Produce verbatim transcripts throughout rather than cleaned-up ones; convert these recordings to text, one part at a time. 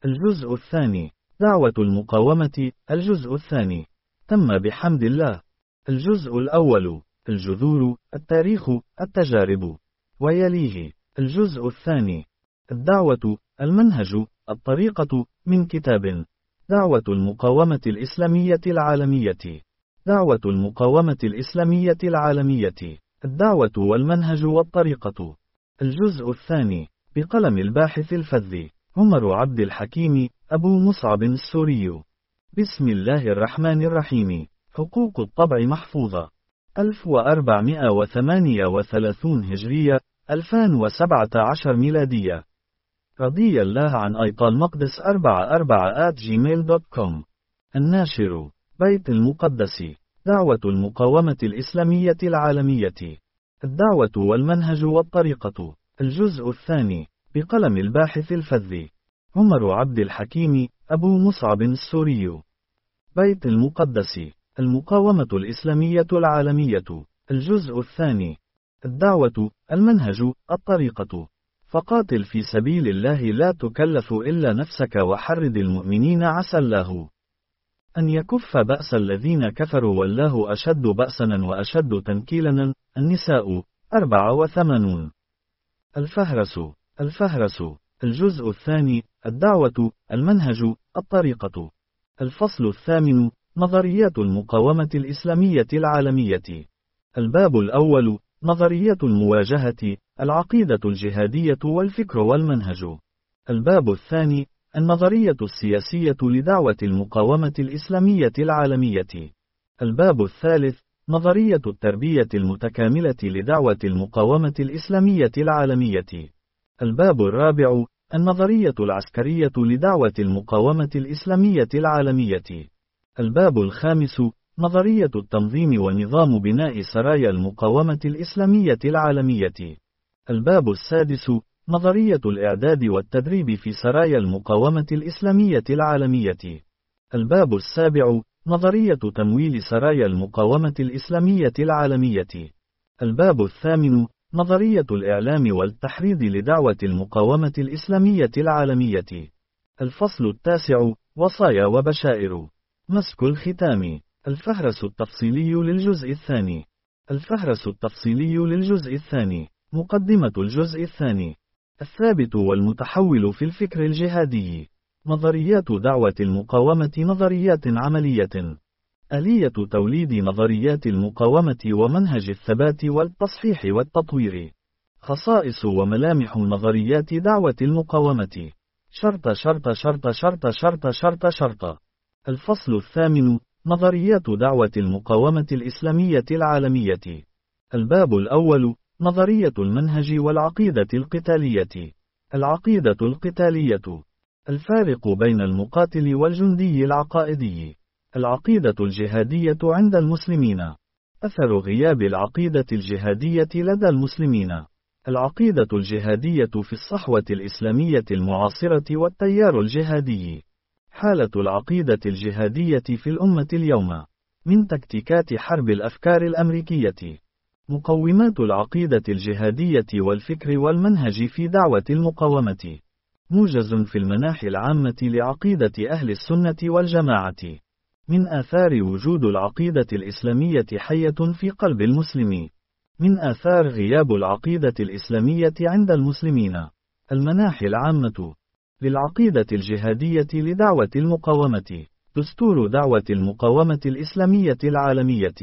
الجزء الثاني. دعوة المقاومة. الجزء الثاني. تم بحمد الله. الجزء الأول. الجذور، التاريخ، التجارب. ويليه الجزء الثاني. الدعوة، المنهج، الطريقة، من كتاب دعوة المقاومة الإسلامية العالمية. دعوة المقاومة الإسلامية العالمية. الدعوة والمنهج والطريقة. الجزء الثاني. بقلم الباحث الفذ عمر عبد الحكيم أبو مصعب السوري. بسم الله الرحمن الرحيم. حقوق الطبع محفوظة. ألف وأربعمائة وثمانية وثلاثين هجرية، ألفين وسبعة عشر ميلادية. رضي الله عن أيطال مقدس أربعة أربعة آت جيميل دوت كوم. الناشر. بيت المقدس. دعوة المقاومة الإسلامية العالمية. الدعوة والمنهج والطريقة. الجزء الثاني. بقلم الباحث الفذ عمر عبد الحكيم أبو مصعب السوري. بيت المقدس. المقاومة الإسلامية العالمية. الجزء الثاني. الدعوة، المنهج، الطريقة. فقاتل في سبيل الله لا تكلف إلا نفسك وحرد المؤمنين عسى الله أن يكف بأس الذين كفروا والله أشد بأسا وأشد تنكيلا. النساء، أربعة وثمانون. الفهرس. الفهرس. الجزء الثاني. الدعوة، المنهج، الطريقة. الفصل الثامن. نظريات المقاومة الإسلامية العالمية. الباب الأول. نظرية المواجهة، العقيدة الجهادية والفكر والمنهج. الباب الثاني. النظرية السياسية لدعوة المقاومة الإسلامية العالمية. الباب الثالث. نظرية التربية المتكاملة لدعوة المقاومة الإسلامية العالمية. الباب الرابع. النظرية العسكرية لدعوة المقاومة الإسلامية العالمية. الباب الخامس. نظرية التنظيم ونظام بناء سرايا المقاومة الإسلامية العالمية. الباب السادس. نظرية الإعداد والتدريب في سرايا المقاومة الإسلامية العالمية. الباب السابع. نظرية تمويل سرايا المقاومة الإسلامية العالمية. الباب الثامن. نظرية الإعلام والتحريض لدعوة المقاومة الإسلامية العالمية. الفصل التاسع. وصايا وبشائر. مسك الختام. الفهرس التفصيلي للجزء الثاني. الفهرس التفصيلي للجزء الثاني. مقدمة الجزء الثاني. الثابت والمتحول في الفكر الجهادي. نظريات دعوة المقاومة نظريات عملية. آلية توليد نظريات المقاومة ومنهج الثبات والتصحيح والتطوير. خصائص وملامح نظريات دعوة المقاومة. شرط شرط شرط شرط شرط شرط شرط. الفصل الثامن. نظريات دعوة المقاومة الإسلامية العالمية. الباب الأول. نظرية المنهج والعقيدة القتالية. العقيدة القتالية. الفارق بين المقاتل والجندي العقائدي. العقيدة الجهادية عند المسلمين. أثر غياب العقيدة الجهادية لدى المسلمين. العقيدة الجهادية في الصحوة الإسلامية المعاصرة والتيار الجهادي. حالة العقيدة الجهادية في الأمة اليوم. من تكتيكات حرب الأفكار الأمريكية. مقومات العقيدة الجهادية والفكر والمنهج في دعوة المقاومة. موجز في المناحي العامة لعقيدة أهل السنة والجماعة. من آثار وجود العقيدة الإسلامية حية في قلب المسلم. من آثار غياب العقيدة الإسلامية عند المسلمين. المناحي العامة للعقيدة الجهادية لدعوة المقاومة. دستور دعوة المقاومة الإسلامية العالمية.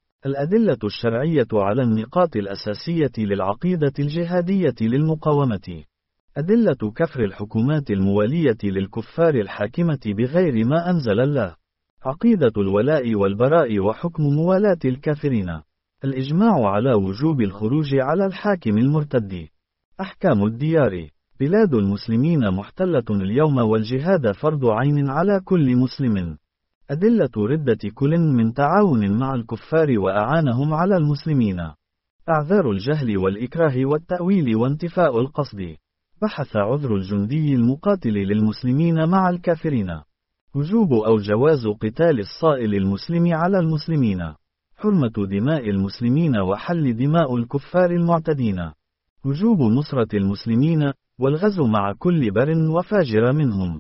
الأدلة الشرعية على النقاط الأساسية للعقيدة الجهادية للمقاومة. أدلة كفر الحكومات الموالية للكفار الحاكمة بغير ما أنزل الله. عقيدة الولاء والبراء وحكم موالاة الكافرين. الإجماع على وجوب الخروج على الحاكم المرتد. أحكام الديار. بلاد المسلمين محتلة اليوم والجهاد فرض عين على كل مسلم. أدلة ردة كل من تعاون مع الكفار وأعانهم على المسلمين. أعذار الجهل والإكراه والتأويل وانتفاء القصد. بحث عذر الجندي المقاتل للمسلمين مع الكافرين. وجوب أو جواز قتال الصائل المسلم على المسلمين. حرمة دماء المسلمين وحل دماء الكفار المعتدين. وجوب نصرة المسلمين والغزو مع كل بر وفاجر منهم.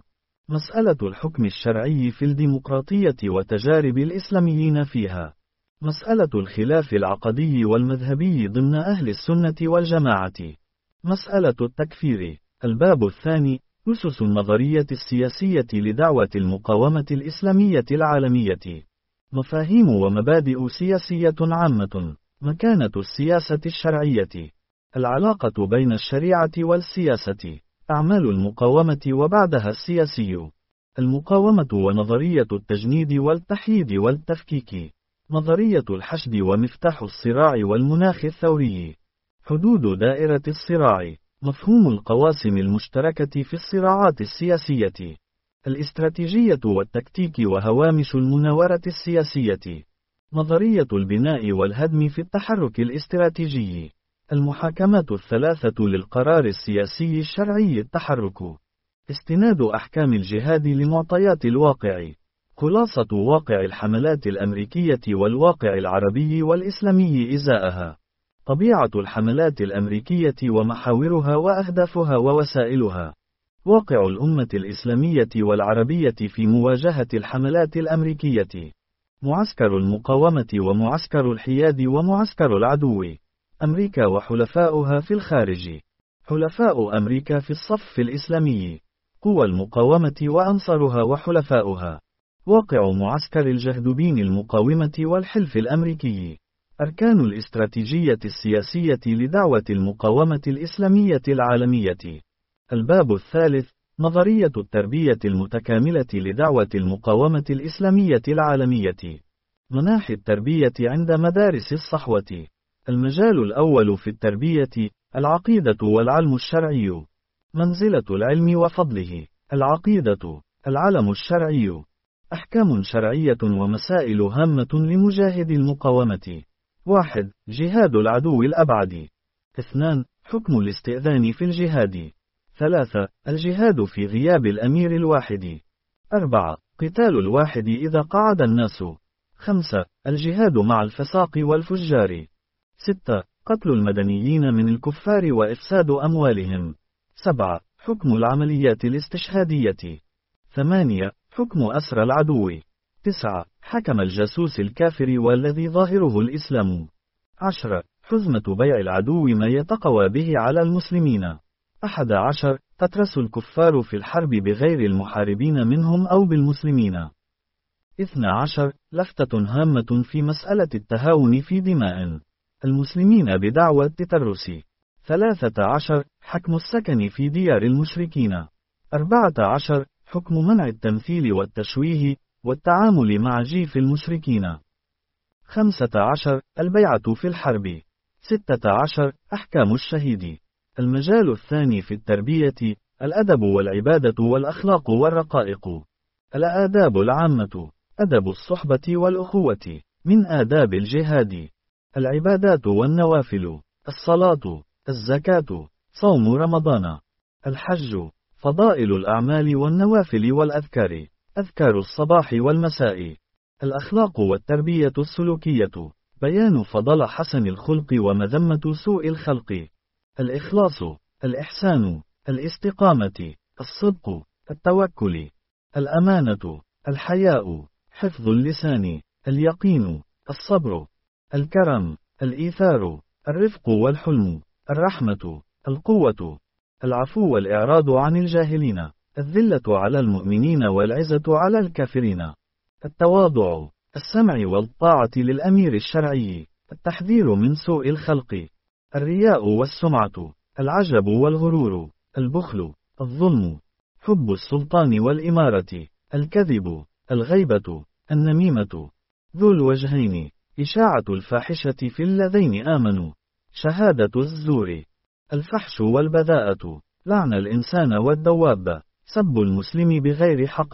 مسألة الحكم الشرعي في الديمقراطية وتجارب الإسلاميين فيها. مسألة الخلاف العقدي والمذهبي ضمن أهل السنة والجماعة. مسألة التكفير. الباب الثاني: أسس النظرية السياسية لدعوة المقاومة الإسلامية العالمية. مفاهيم ومبادئ سياسية عامة. مكانة السياسة الشرعية. العلاقة بين الشريعة والسياسة. أعمال المقاومة وبعدها السياسي. المقاومة ونظرية التجنيد والتحييد والتفكيك. نظرية الحشد ومفتاح الصراع والمناخ الثوري. حدود دائرة الصراع. مفهوم القواسم المشتركة في الصراعات السياسية. الاستراتيجية والتكتيك وهوامش المناورة السياسية. نظرية البناء والهدم في التحرك الاستراتيجي. المحاكمات الثلاثة للقرار السياسي الشرعي. التحرك. استناد أحكام الجهاد لمعطيات الواقع. خلاصة واقع الحملات الأمريكية والواقع العربي والإسلامي إزاءها. طبيعة الحملات الأمريكية ومحاورها وأهدافها ووسائلها. واقع الأمة الإسلامية والعربية في مواجهة الحملات الأمريكية. معسكر المقاومة ومعسكر الحياد ومعسكر العدو. أمريكا وحلفاؤها في الخارج. حلفاء أمريكا في الصف الإسلامي. قوى المقاومة وأنصارها وحلفاؤها. واقع معسكر الجهدبين المقاومة والحلف الأمريكي. أركان الاستراتيجية السياسية لدعوة المقاومة الإسلامية العالمية. الباب الثالث: نظرية التربية المتكاملة لدعوة المقاومة الإسلامية العالمية. مناحي التربية عند مدارس الصحوة. المجال الأول في التربية: العقيدة والعلم الشرعي. منزلة العلم وفضله. العقيدة. العلم الشرعي. أحكام شرعية ومسائل هامة لمجاهد المقاومة. واحد. جهاد العدو الأبعد. اثنان. حكم الاستئذان في الجهاد. ثلاثة. الجهاد في غياب الأمير الواحد. أربعة. قتال الواحد إذا قعد الناس. خمسة. الجهاد مع الفساق والفجار. ستة. قتل المدنيين من الكفار وإفساد أموالهم. سبعة. حكم العمليات الاستشهادية. ثمانية. حكم أسرى العدو. تسعة. حكم الجاسوس الكافر والذي ظاهره الإسلام. عشرة. حزمة بيع العدو ما يتقوى به على المسلمين. أحد عشر. تترس الكفار في الحرب بغير المحاربين منهم أو بالمسلمين. اثنى عشر. لفتة هامة في مسألة التهاون في دماء المسلمين بدعوى التترس. ثلاثة عشر. حكم السكن في ديار المشركين. أربعة عشر. حكم منع التمثيل والتشويه والتعامل مع جيف المشركين. خمسة عشر. البيعة في الحرب. ستة عشر. أحكام الشهيد. المجال الثاني في التربية: الأدب والعبادة والأخلاق والرقائق. الآداب العامة: أدب الصحبة والأخوة، من آداب الجهاد. العبادات والنوافل: الصلاة، الزكاة، صوم رمضان، الحج. فضائل الأعمال والنوافل والأذكار: أذكار الصباح والمساء. الأخلاق والتربية السلوكية: بيان فضل حسن الخلق ومذمة سوء الخلق. الإخلاص، الإحسان، الاستقامة، الصدق، التوكل، الأمانة، الحياء، حفظ اللسان، اليقين، الصبر، الكرم، الإيثار، الرفق والحلم، الرحمة، القوة، العفو والإعراض عن الجاهلين، الذلة على المؤمنين والعزة على الكافرين. التواضع، السمع والطاعة للأمير الشرعي، التحذير من سوء الخلق. الرياء والسمعة، العجب والغرور، البخل، الظلم، حب السلطان والإمارة، الكذب، الغيبة، النميمة، ذو الوجهين، إشاعة الفاحشة في الذين آمنوا، شهادة الزور، الفحش والبذاءة، لعن الإنسان والدواب، سب المسلم بغير حق،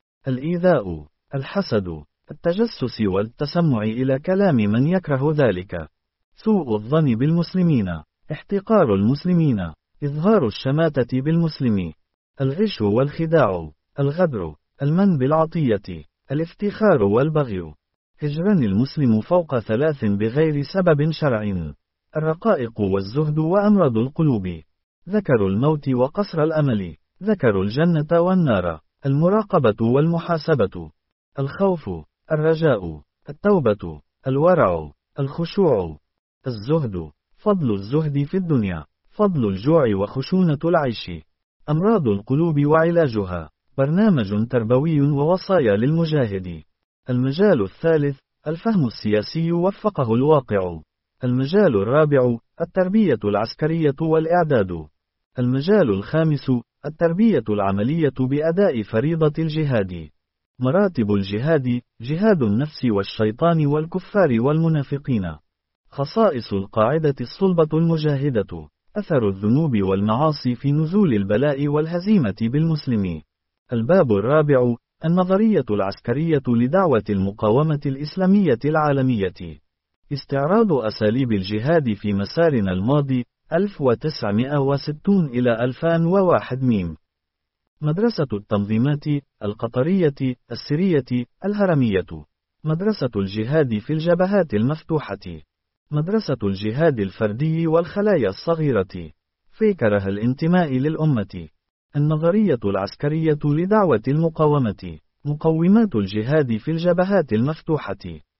الإيذاء، الحسد، التجسس والتسمع إلى كلام من يكره ذلك، سوء الظن بالمسلمين، احتقار المسلمين، إظهار الشماتة بالمسلم، الغش والخداع، الغدر، المن بالعطية، الافتخار والبغي، هجران المسلم فوق ثلاث بغير سبب شرعي، الرقائق والزهد وأمراض القلوب، ذكر الموت وقصر الأمل، ذكر الجنة والنار، المراقبة والمحاسبة، الخوف، الرجاء، التوبة، الورع، الخشوع، الزهد، فضل الزهد في الدنيا، فضل الجوع وخشونة العيش، أمراض القلوب وعلاجها، برنامج تربوي ووصايا للمجاهد. المجال الثالث، الفهم السياسي وفقه الواقع. المجال الرابع، التربية العسكرية والإعداد. المجال الخامس، التربية العملية بأداء فريضة الجهاد. مراتب الجهاد: جهاد النفس والشيطان والكفار والمنافقين. خصائص القاعدة الصلبة المجاهدة: أثر الذنوب والمعاصي في نزول البلاء والهزيمة بالمسلم. الباب الرابع، النظرية العسكرية لدعوة المقاومة الإسلامية العالمية. استعراض أساليب الجهاد في مسارنا الماضي ألف وتسعمائة وستين إلى ألفين وواحد ميم. مدرسة التنظيمات القطرية السرية الهرمية. مدرسة الجهاد في الجبهات المفتوحة. مدرسة الجهاد الفردي والخلايا الصغيرة. فكره الانتماء للأمة. النظرية العسكرية لدعوة المقاومة. مقومات الجهاد في الجبهات المفتوحة.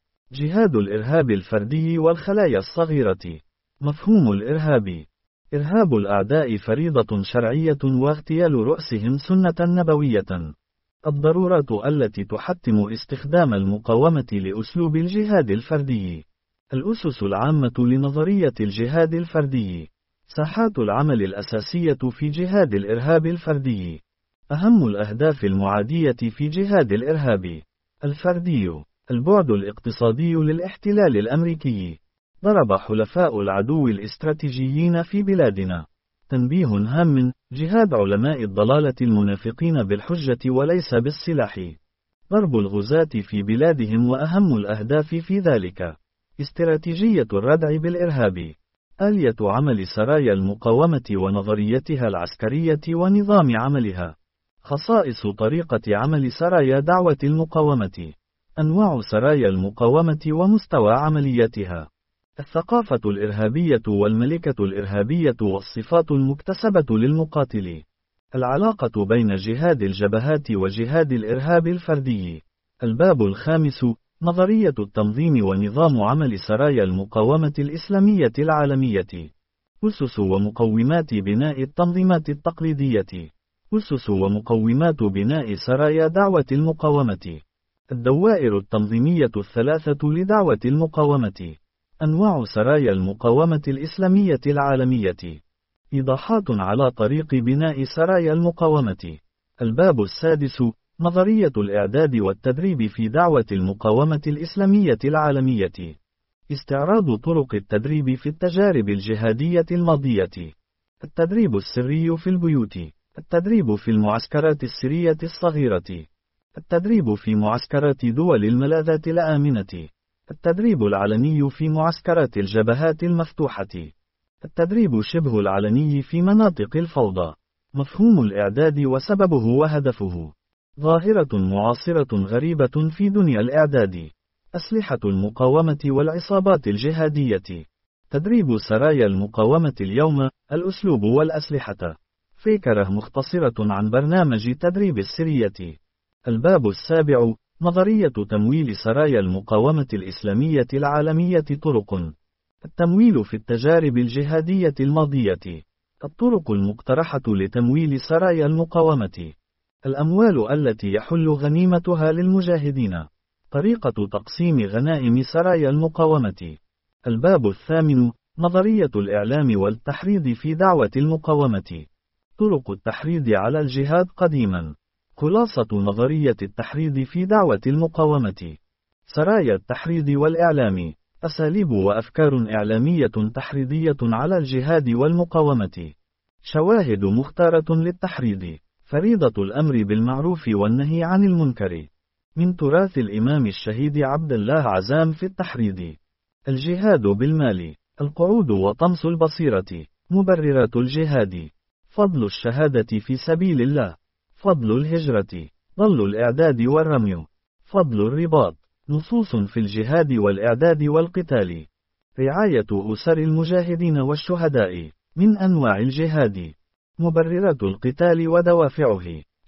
جهاد الإرهاب الفردي والخلايا الصغيرة. مفهوم الإرهاب: إرهاب الأعداء فريضة شرعية واغتيال رؤسهم سنة نبوية. الضرورات التي تحتم استخدام المقاومة لأسلوب الجهاد الفردي. الأسس العامة لنظرية الجهاد الفردي. ساحات العمل الأساسية في جهاد الإرهاب الفردي. أهم الأهداف المعادية في جهاد الإرهاب الفردي. البعد الاقتصادي للاحتلال الأمريكي. ضرب حلفاء العدو الاستراتيجيين في بلادنا. تنبيه هام: جهاد علماء الضلالة المنافقين بالحجة وليس بالسلاح. ضرب الغزاة في بلادهم وأهم الأهداف في ذلك. استراتيجية الردع بالإرهاب. آلية عمل سرايا المقاومة ونظريتها العسكرية ونظام عملها. خصائص طريقة عمل سرايا دعوة المقاومة. أنواع سرايا المقاومة ومستوى عملياتها. الثقافة الإرهابية والملكة الإرهابية والصفات المكتسبة للمقاتل. العلاقة بين جهاد الجبهات وجهاد الإرهاب الفردي. الباب الخامس، نظرية التنظيم ونظام عمل سرايا المقاومة الإسلامية العالمية. أسس ومقومات بناء التنظيمات التقليدية. أسس ومقومات بناء سرايا دعوة المقاومة. الدوائر التنظيمية الثلاثة لدعوة المقاومة. أنواع سرايا المقاومة الإسلامية العالمية. إيضاحات على طريق بناء سرايا المقاومة. الباب السادس، نظرية الإعداد والتدريب في دعوة المقاومة الإسلامية العالمية. استعراض طرق التدريب في التجارب الجهادية الماضية. التدريب السري في البيوت. التدريب في المعسكرات السرية الصغيرة. التدريب في معسكرات دول الملاذات الآمنة. التدريب العلني في معسكرات الجبهات المفتوحة. التدريب شبه العلني في مناطق الفوضى. مفهوم الإعداد وسببه وهدفه. ظاهرة معاصرة غريبة في دنيا الإعداد. أسلحة المقاومة والعصابات الجهادية. تدريب سرايا المقاومة اليوم، الأسلوب والأسلحة. فكرة مختصرة عن برنامج تدريب السرية. الباب السابع، نظرية تمويل سرايا المقاومة الإسلامية العالمية. طرق التمويل في التجارب الجهادية الماضية. الطرق المقترحة لتمويل سرايا المقاومة. الأموال التي يحل غنيمتها للمجاهدين. طريقة تقسيم غنائم سرايا المقاومة. الباب الثامن، نظرية الإعلام والتحريض في دعوة المقاومة. طرق التحريض على الجهاد قديما. خلاصة نظرية التحريض في دعوة المقاومة. سرايا التحريض والإعلام. أساليب وأفكار إعلامية تحريضية على الجهاد والمقاومة. شواهد مختارة للتحريض. فريضة الأمر بالمعروف والنهي عن المنكر. من تراث الإمام الشهيد عبد الله عزام في التحريض. الجهاد بالمال. القعود وطمس البصيرة. مبررات الجهاد. فضل الشهادة في سبيل الله. فضل الهجرة. ضل الإعداد والرمي. فضل الرباط. نصوص في الجهاد والإعداد والقتال. رعاية أسر المجاهدين والشهداء. من أنواع الجهاد. مبررات القتال ودوافعه.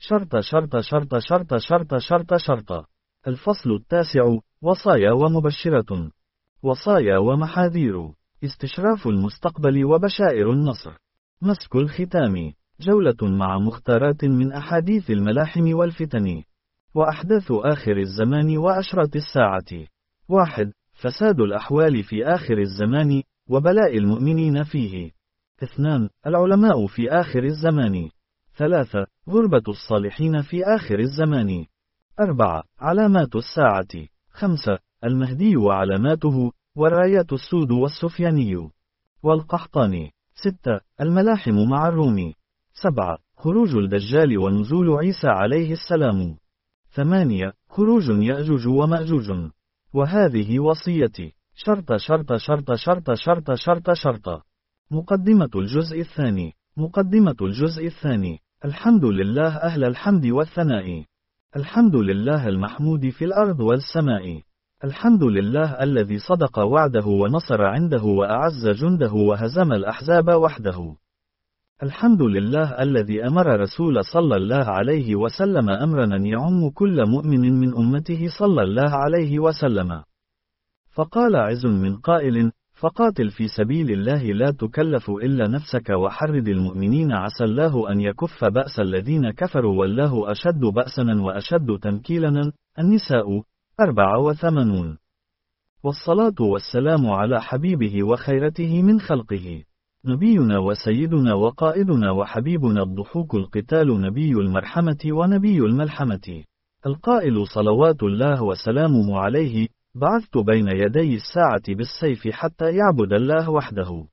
شرط شرط شرط شرط شرط شرط شرط. الفصل التاسع: وصايا ومبشرة. وصايا ومحاذير: استشراف المستقبل وبشائر النصر. مسك الختام: جولة مع مختارات من أحاديث الملاحم والفتن وأحداث آخر الزمان وأشراط الساعة. واحد. فساد الأحوال في آخر الزمان وبلاء المؤمنين فيه. اثنان. العلماء في آخر الزمان. ثلاثة. غربة الصالحين في آخر الزمان. أربعة. علامات الساعة. خمسة. المهدي وعلاماته والرايات السود والسفياني والقحطاني. ستة. الملاحم مع الروم. سبعة. خروج الدجال ونزول عيسى عليه السلام. ثمانية. خروج يأجوج ومأجوج. وهذه وصيتي. شرط شرط شرط شرط شرط شرط شرط. مقدمة الجزء الثاني. مقدمة الجزء الثاني. الحمد لله أهل الحمد والثناء. الحمد لله المحمود في الأرض والسماء. الحمد لله الذي صدق وعده ونصر عنده وأعز جنده وهزم الأحزاب وحده. الحمد لله الذي أمر رسول صلى الله عليه وسلم أمرا يعم كل مؤمن من أمته صلى الله عليه وسلم. فقال عز من قائل: فقاتل في سبيل الله لا تكلف إلا نفسك وحرد المؤمنين عسى الله أن يكف بأس الذين كفروا والله أشد بأسا وأشد تنكيلا. النساء أربعة وثمانون. والصلاة والسلام على حبيبه وخيرته من خلقه، نبينا وسيدنا وقائدنا وحبيبنا الضحوك القتال نبي المرحمة ونبي الملحمة، القائل صلوات الله وسلامه عليه: بعثت بين يدي الساعة بالسيف حتى يعبد الله وحده،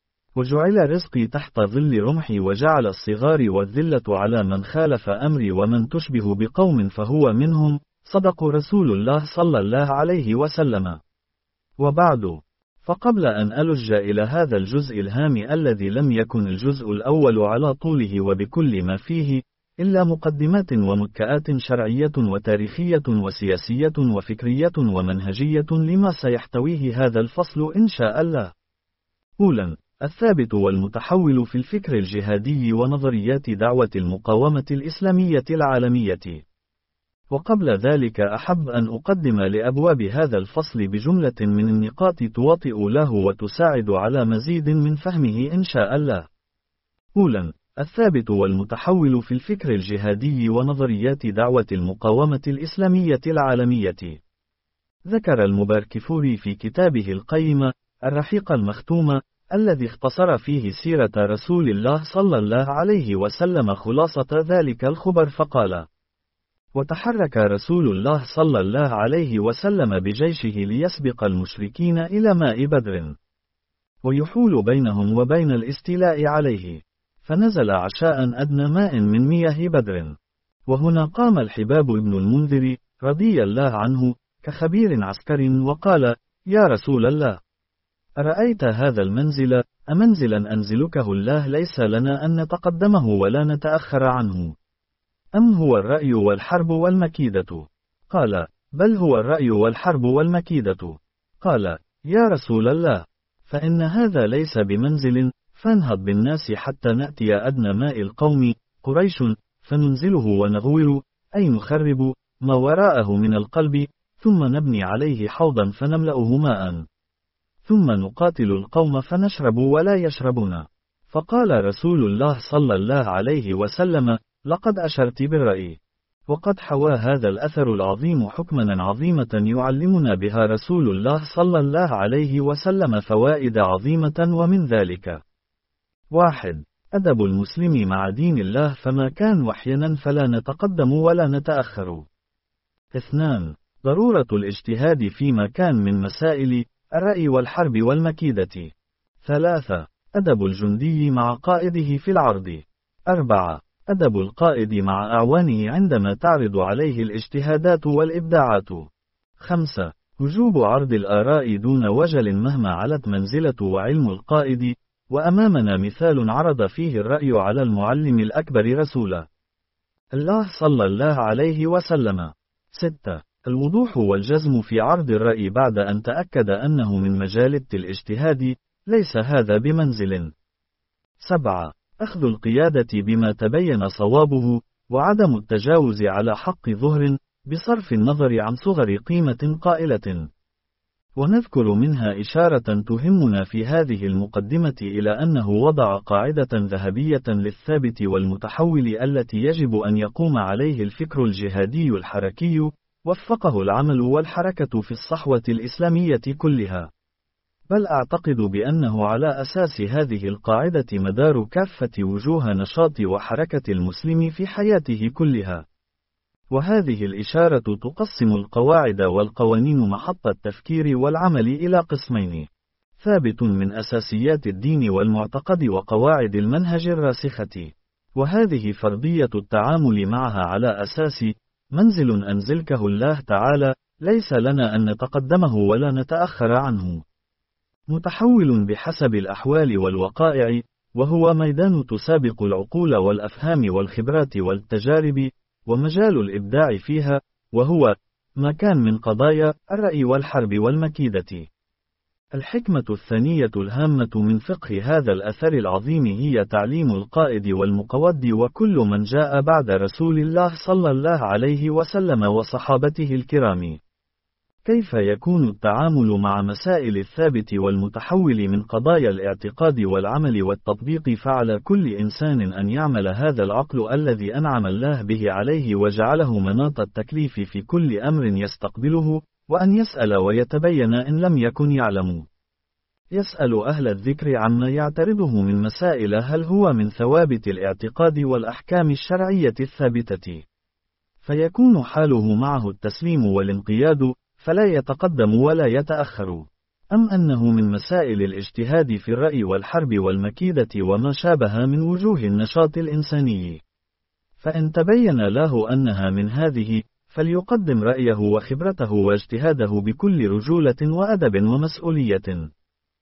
وجعل رزقي تحت ظل رمحي، وجعل الصغار والذلة على من خالف أمري، ومن تشبه بقوم فهو منهم. صدق رسول الله صلى الله عليه وسلم. وبعد، فقبل أن ألج إلى هذا الجزء الهام الذي لم يكن الجزء الأول على طوله وبكل ما فيه إلا مقدمات ومكآت شرعية وتاريخية وسياسية وفكرية ومنهجية لما سيحتويه هذا الفصل إن شاء الله. أولاً، الثابت والمتحول في الفكر الجهادي ونظريات دعوة المقاومة الإسلامية العالمية. وقبل ذلك أحب أن أقدم لأبواب هذا الفصل بجملة من النقاط توطئ له وتساعد على مزيد من فهمه إن شاء الله. أولاً، الثابت والمتحول في الفكر الجهادي ونظريات دعوة المقاومة الإسلامية العالمية. ذكر المباركفوري في كتابه القيم الرحيق المختوم الذي اختصر فيه سيرة رسول الله صلى الله عليه وسلم خلاصة ذلك الخبر فقال: وتحرك رسول الله صلى الله عليه وسلم بجيشه ليسبق المشركين إلى ماء بدر، ويحول بينهم وبين الاستيلاء عليه، فنزل عشاء أدنى ماء من مياه بدر. وهنا قام الحباب بن المنذر رضي الله عنه كخبير عسكر وقال: يا رسول الله، أرأيت هذا المنزل أمنزلا أنزلكه الله ليس لنا أن نتقدمه ولا نتأخر عنه، أم هو الرأي والحرب والمكيدة؟ قال: بل هو الرأي والحرب والمكيدة. قال: يا رسول الله، فإن هذا ليس بمنزل، فانهض بالناس حتى نأتي أدنى ماء القوم قريش فننزله ونغور، أي نخرب ما وراءه من القلب، ثم نبني عليه حوضا فنملأه ماء، ثم نقاتل القوم فنشرب ولا يشربون. فقال رسول الله صلى الله عليه وسلم: لقد أشرت بالرأي. وقد حوى هذا الأثر العظيم حكما عظيمة يعلمنا بها رسول الله صلى الله عليه وسلم فوائد عظيمة، ومن ذلك: واحد. أدب المسلم مع دين الله، فما كان وحينا فلا نتقدم ولا نتأخر. اثنان. ضرورة الاجتهاد فيما كان من مسائل الرأي والحرب والمكيدة. ثلاثة. أدب الجندي مع قائده في العرض. أربعة. أدب القائد مع أعوانه عندما تعرض عليه الاجتهادات والإبداعات. خمسة. وجوب عرض الآراء دون وجل مهما علت منزلة وعلم القائد، وأمامنا مثال عرض فيه الرأي على المعلم الأكبر رسول الله صلى الله عليه وسلم. ستة. الوضوح والجزم في عرض الرأي بعد أن تأكد أنه من مجالة الاجتهاد، ليس هذا بمنزل. سبعة. أخذ القيادة بما تبين صوابه، وعدم التجاوز على حق ظهر، بصرف النظر عن صغر قيمة قائلة. ونذكر منها إشارة تهمنا في هذه المقدمة إلى أنه وضع قاعدة ذهبية للثابت والمتحول التي يجب أن يقوم عليه الفكر الجهادي الحركي، وفقه العمل والحركة في الصحوة الإسلامية كلها. بل أعتقد بأنه على أساس هذه القاعدة مدار كافة وجوه نشاط وحركة المسلم في حياته كلها. وهذه الإشارة تقسم القواعد والقوانين محط التفكير والعمل إلى قسمين: ثابت من أساسيات الدين والمعتقد وقواعد المنهج الراسخة. وهذه فرضية التعامل معها على أساس منزل أنزلكه الله تعالى، ليس لنا أن نتقدمه ولا نتأخر عنه. متحول بحسب الأحوال والوقائع، وهو ميدان تسابق العقول والأفهام والخبرات والتجارب، ومجال الإبداع فيها، وهو ما كان من قضايا الرأي والحرب والمكيدة. الحكمة الثانية الهامة من فقه هذا الأثر العظيم هي تعليم القائد والمقود وكل من جاء بعد رسول الله صلى الله عليه وسلم وصحابته الكرام، كيف يكون التعامل مع مسائل الثابت والمتحول من قضايا الاعتقاد والعمل والتطبيق. فعلى كل إنسان أن يعمل هذا العقل الذي أنعم الله به عليه وجعله مناط التكليف في كل أمر يستقبله، وأن يسأل ويتبين إن لم يكن يعلم. يسأل أهل الذكر عما يعترضه من مسائل، هل هو من ثوابت الاعتقاد والأحكام الشرعية الثابتة، فيكون حاله معه التسليم والانقياد، فلا يتقدم ولا يتأخر، أم أنه من مسائل الاجتهاد في الرأي والحرب والمكيدة وما شابه من وجوه النشاط الإنساني، فإن تبين له أنها من هذه، فليقدم رأيه وخبرته واجتهاده بكل رجولة وأدب ومسؤولية،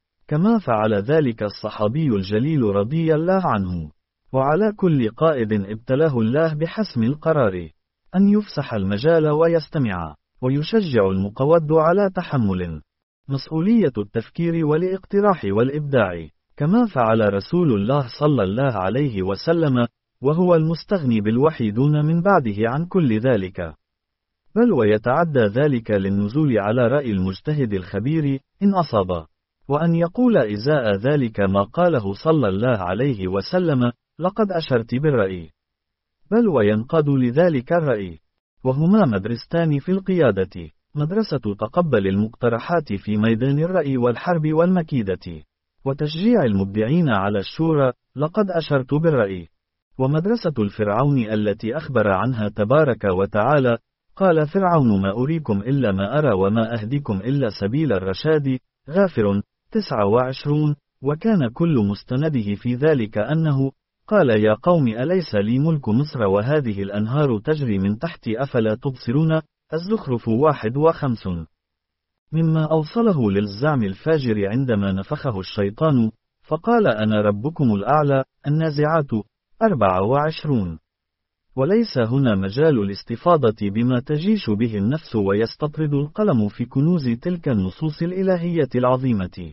كما فعل ذلك الصحابي الجليل رضي الله عنه. وعلى كل قائد ابتلاه الله بحسم القرار أن يفسح المجال ويستمع، ويشجع المقود على تحمل مسؤولية التفكير والاقتراح والإبداع، كما فعل رسول الله صلى الله عليه وسلم، وهو المستغني بالوحي دون من بعده عن كل ذلك. بل ويتعدى ذلك للنزول على رأي المجتهد الخبير إن أصاب، وأن يقول إزاء ذلك ما قاله صلى الله عليه وسلم: لقد أشرت بالرأي. بل وينقاد لذلك الرأي. وهما مدرستان في القيادة: مدرسة تقبل المقترحات في ميدان الرأي والحرب والمكيدة، وتشجيع المبدعين على الشورى، لقد أشرت بالرأي. ومدرسة الفرعون التي أخبر عنها تبارك وتعالى: قال فرعون ما أريكم إلا ما أرى وما أهديكم إلا سبيل الرشاد. غافر تسعة وعشرون. وكان كل مستنده في ذلك أنه قال: يا قوم أليس لي ملك مصر وهذه الأنهار تجري من تحتي أفلا تبصرون؟ الزخرف واحد وخمسون. مما أوصله للزعم الفاجر عندما نفخه الشيطان فقال: أنا ربكم الأعلى. النازعات أربعة وعشرون. وليس هنا مجال الاستفاضة بما تجيش به النفس ويستطرد القلم في كنوز تلك النصوص الإلهية العظيمة،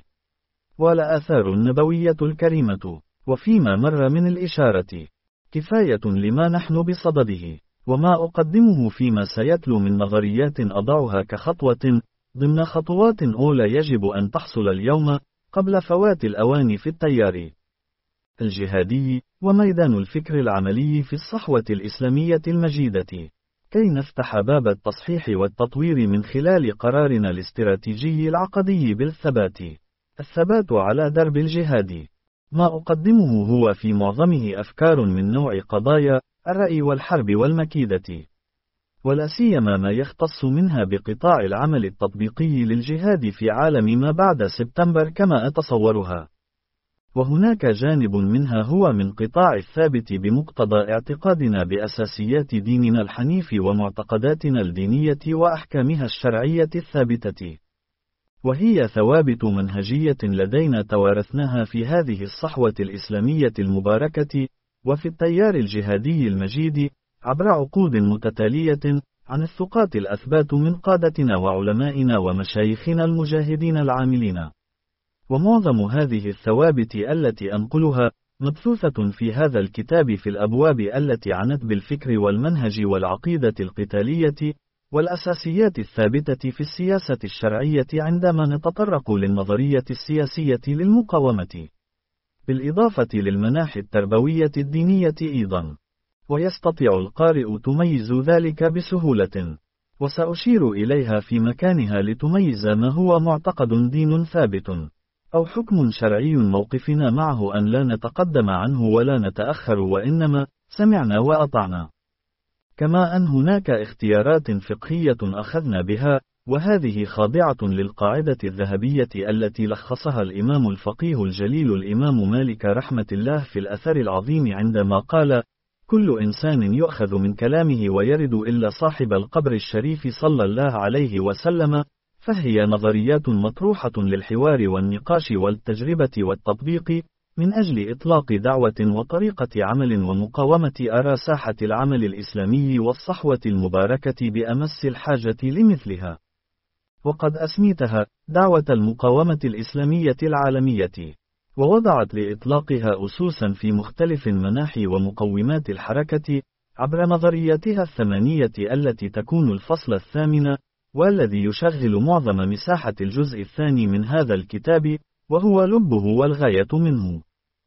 ولا آثار النبوية الكريمة. وفيما مر من الإشارة كفاية لما نحن بصدده، وما أقدمه فيما سيتلو من نظريات أضعها كخطوة ضمن خطوات أولى يجب أن تحصل اليوم قبل فوات الأوان في التيار الجهادي وميدان الفكر العملي في الصحوة الإسلامية المجيدة، كي نفتح باب التصحيح والتطوير من خلال قرارنا الاستراتيجي العقدي بالثبات. الثبات على درب الجهاد. ما أقدمه هو في معظمه أفكار من نوع قضايا الرأي والحرب والمكيدة، ولا سيما ما يختص منها بقطاع العمل التطبيقي للجهاد في عالم ما بعد سبتمبر كما أتصورها. وهناك جانب منها هو من قطاع الثابت بمقتضى اعتقادنا بأساسيات ديننا الحنيف ومعتقداتنا الدينية وأحكامها الشرعية الثابتة، وهي ثوابت منهجية لدينا توارثناها في هذه الصحوة الإسلامية المباركة وفي التيار الجهادي المجيد عبر عقود متتالية عن الثقات الأثبات من قادتنا وعلمائنا ومشايخنا المجاهدين العاملين. ومعظم هذه الثوابت التي أنقلها مبثوثة في هذا الكتاب في الأبواب التي عنت بالفكر والمنهج والعقيدة القتالية، والأساسيات الثابتة في السياسة الشرعية عندما نتطرق للنظرية السياسية للمقاومة، بالإضافة للمناحي التربوية الدينية أيضا. ويستطيع القارئ تميز ذلك بسهولة، وسأشير إليها في مكانها لتميز ما هو معتقد دين ثابت أو حكم شرعي موقفنا معه أن لا نتقدم عنه ولا نتأخر، وإنما سمعنا وأطعنا. كما أن هناك اختيارات فقهية أخذنا بها، وهذه خاضعة للقاعدة الذهبية التي لخصها الإمام الفقيه الجليل الإمام مالك رحمة الله في الأثر العظيم عندما قال: كل إنسان يؤخذ من كلامه ويرد إلا صاحب القبر الشريف صلى الله عليه وسلم، فهي نظريات مطروحة للحوار والنقاش والتجربة والتطبيق من أجل إطلاق دعوة وطريقة عمل ومقاومة أرى ساحة العمل الإسلامي والصحوة المباركة بأمس الحاجة لمثلها. وقد أسميتها دعوة المقاومة الإسلامية العالمية، ووضعت لإطلاقها أسوسا في مختلف مناحي ومقومات الحركة عبر نظرياتها الثمانية التي تكون الفصل الثامن، والذي يشغل معظم مساحة الجزء الثاني من هذا الكتاب، وهو لبه والغاية منه.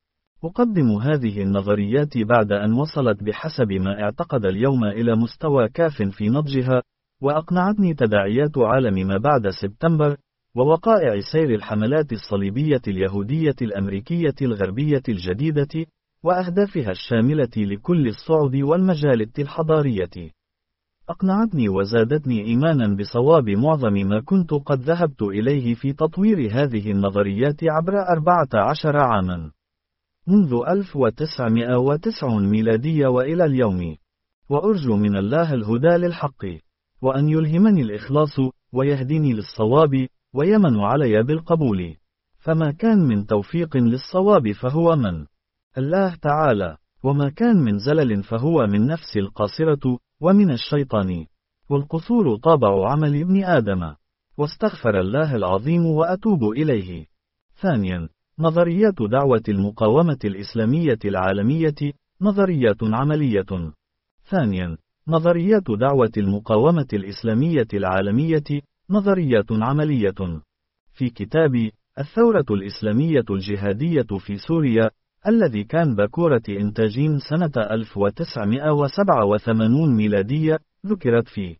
أقدم هذه النظريات بعد أن وصلت بحسب ما اعتقد اليوم إلى مستوى كاف في نضجها، وأقنعتني تداعيات عالم ما بعد سبتمبر، ووقائع سير الحملات الصليبية اليهودية الأمريكية الغربية الجديدة، وأهدافها الشاملة لكل الصعد والمجالات الحضارية. أقنعتني وزادتني إيمانا بصواب معظم ما كنت قد ذهبت إليه في تطوير هذه النظريات عبر أربعة عشر عاما، منذ ألف وتسعمائة وتسعين ميلادية وإلى اليوم. وأرجو من الله الهدى للحق، وأن يلهمني الإخلاص، ويهديني للصواب، ويمن علي بالقبول. فما كان من توفيق للصواب فهو من الله تعالى، وما كان من زلل فهو من نفس القاصرة ومن الشيطان، والقصور طابع عمل ابن آدم، واستغفر الله العظيم وأتوب إليه. ثانيا، نظريات دعوة المقاومة الإسلامية العالمية نظريات عملية. ثانيا، نظريات دعوة المقاومة الإسلامية العالمية نظريات عملية. في كتابي الثورة الإسلامية الجهادية في سوريا، الذي كان بكورة إنتاج سنة ألف وتسعمائة وسبعة وثمانين ميلادية، ذكرت فيه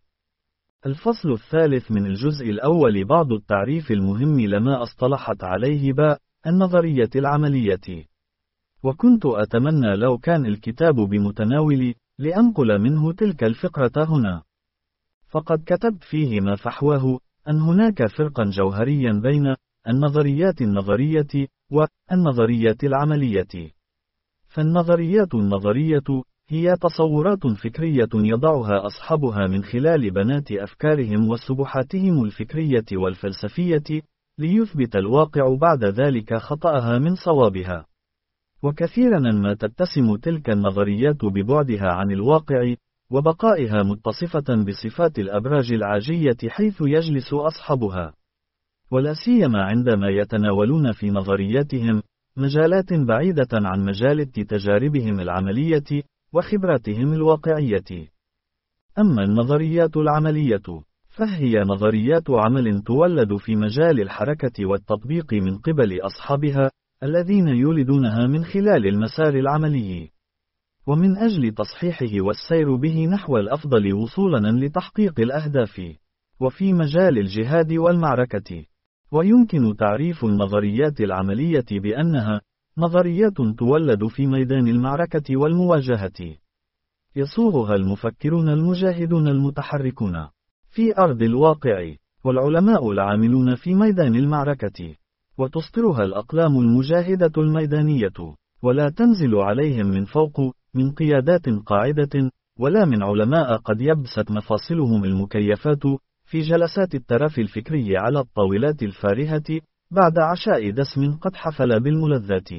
الفصل الثالث من الجزء الأول بعض التعريف المهم لما اصطلحت عليه باء النظرية العملية. وكنت أتمنى لو كان الكتاب بمتناولي لأنقل منه تلك الفقرة هنا، فقد كتبت فيه ما فحواه أن هناك فرقا جوهريا بين النظريات النظرية والنظريات العملية. فالنظريات النظرية هي تصورات فكرية يضعها أصحابها من خلال بنات أفكارهم وسبحاتهم الفكرية والفلسفية، ليثبت الواقع بعد ذلك خطأها من صوابها. وكثيرا ما تتسم تلك النظريات ببعدها عن الواقع، وبقائها متصفة بصفات الأبراج العاجية حيث يجلس أصحابها، ولا سيما عندما يتناولون في نظرياتهم مجالات بعيدة عن مجالات تجاربهم العملية وخبراتهم الواقعية. أما النظريات العملية فهي نظريات عمل تولد في مجال الحركة والتطبيق من قبل أصحابها الذين يولدونها من خلال المسار العملي، ومن أجل تصحيحه والسير به نحو الأفضل وصولا لتحقيق الأهداف. وفي مجال الجهاد والمعركة، ويمكن تعريف النظريات العملية بأنها نظريات تولد في ميدان المعركة والمواجهة، يصوغها المفكرون المجاهدون المتحركون في أرض الواقع، والعلماء العاملون في ميدان المعركة، وتسطرها الأقلام المجاهدة الميدانية، ولا تنزل عليهم من فوق من قيادات قاعدة، ولا من علماء قد يبست مفاصلهم المكيفات في جلسات الترف الفكري على الطاولات الفارهة بعد عشاء دسم قد حفل بالملذات.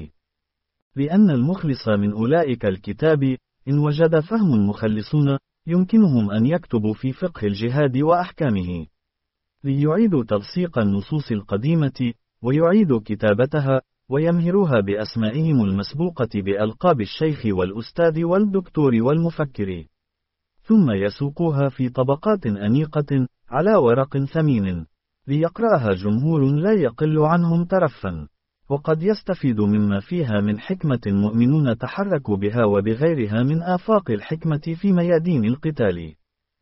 لأن المخلص من أولئك الكتاب إن وجد فهم مخلصون يمكنهم أن يكتبوا في فقه الجهاد وأحكامه، ليعيدوا تلصيق النصوص القديمة ويعيدوا كتابتها ويمهروها بأسمائهم المسبوقة بألقاب الشيخ والأستاذ والدكتور والمفكر، ثم يسوقوها في طبقات أنيقة على ورق ثمين، ليقرأها جمهور لا يقل عنهم ترفا، وقد يستفيد مما فيها من حكمة مؤمنون تحركوا بها وبغيرها من آفاق الحكمة في ميادين القتال.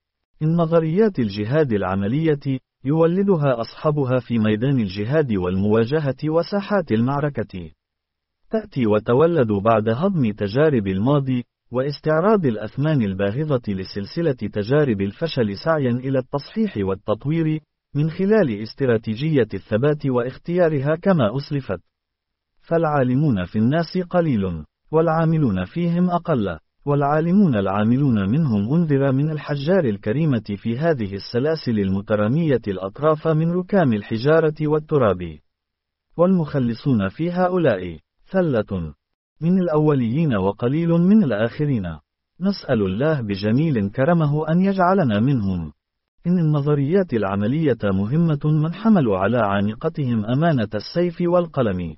إن نظريات الجهاد العملية يولدها أصحابها في ميدان الجهاد والمواجهة وساحات المعركة، تأتي وتولد بعد هضم تجارب الماضي واستعراض الأثمان الباهظة لسلسلة تجارب الفشل سعيا إلى التصحيح والتطوير من خلال استراتيجية الثبات واختيارها كما أسلفت. فالعالمون في الناس قليل، والعاملون فيهم أقل، والعالمون العاملون منهم أنذر من الحجار الكريمة في هذه السلاسل المترامية الأطراف من ركام الحجارة والتراب، والمخلصون في هؤلاء ثلة من الأوليين وقليل من الآخرين. نسأل الله بجميل كرمه أن يجعلنا منهم. إن النظريات العملية مهمة من حملوا على عانقتهم أمانة السيف والقلم،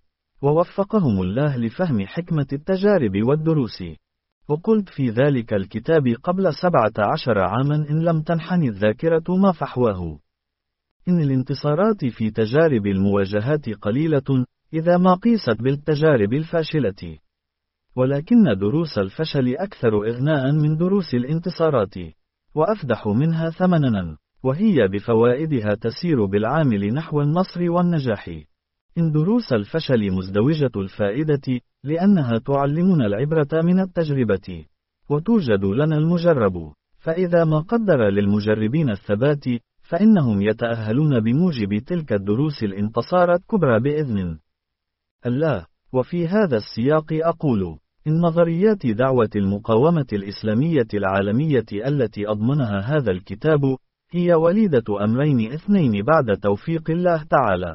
ووفقهم الله لفهم حكمة التجارب والدروس. وقلت في ذلك الكتاب قبل سبعة عشر عاما إن لم تنحني الذاكرة ما فحواه، إن الانتصارات في تجارب المواجهات قليلة إذا ما قيست بالتجارب الفاشلة، ولكن دروس الفشل أكثر إغناء من دروس الانتصارات، وأفدح منها ثمنا، وهي بفوائدها تسير بالعامل نحو النصر والنجاح. إن دروس الفشل مزدوجة الفائدة، لأنها تعلمنا العبرة من التجربة، وتوجد لنا المجرب، فإذا ما قدر للمجربين الثبات، فإنهم يتأهلون بموجب تلك الدروس الانتصار الكبرى بإذن الله. وفي هذا السياق أقول إن نظريات دعوة المقاومة الإسلامية العالمية التي أضمنها هذا الكتاب هي وليدة أمرين اثنين بعد توفيق الله تعالى.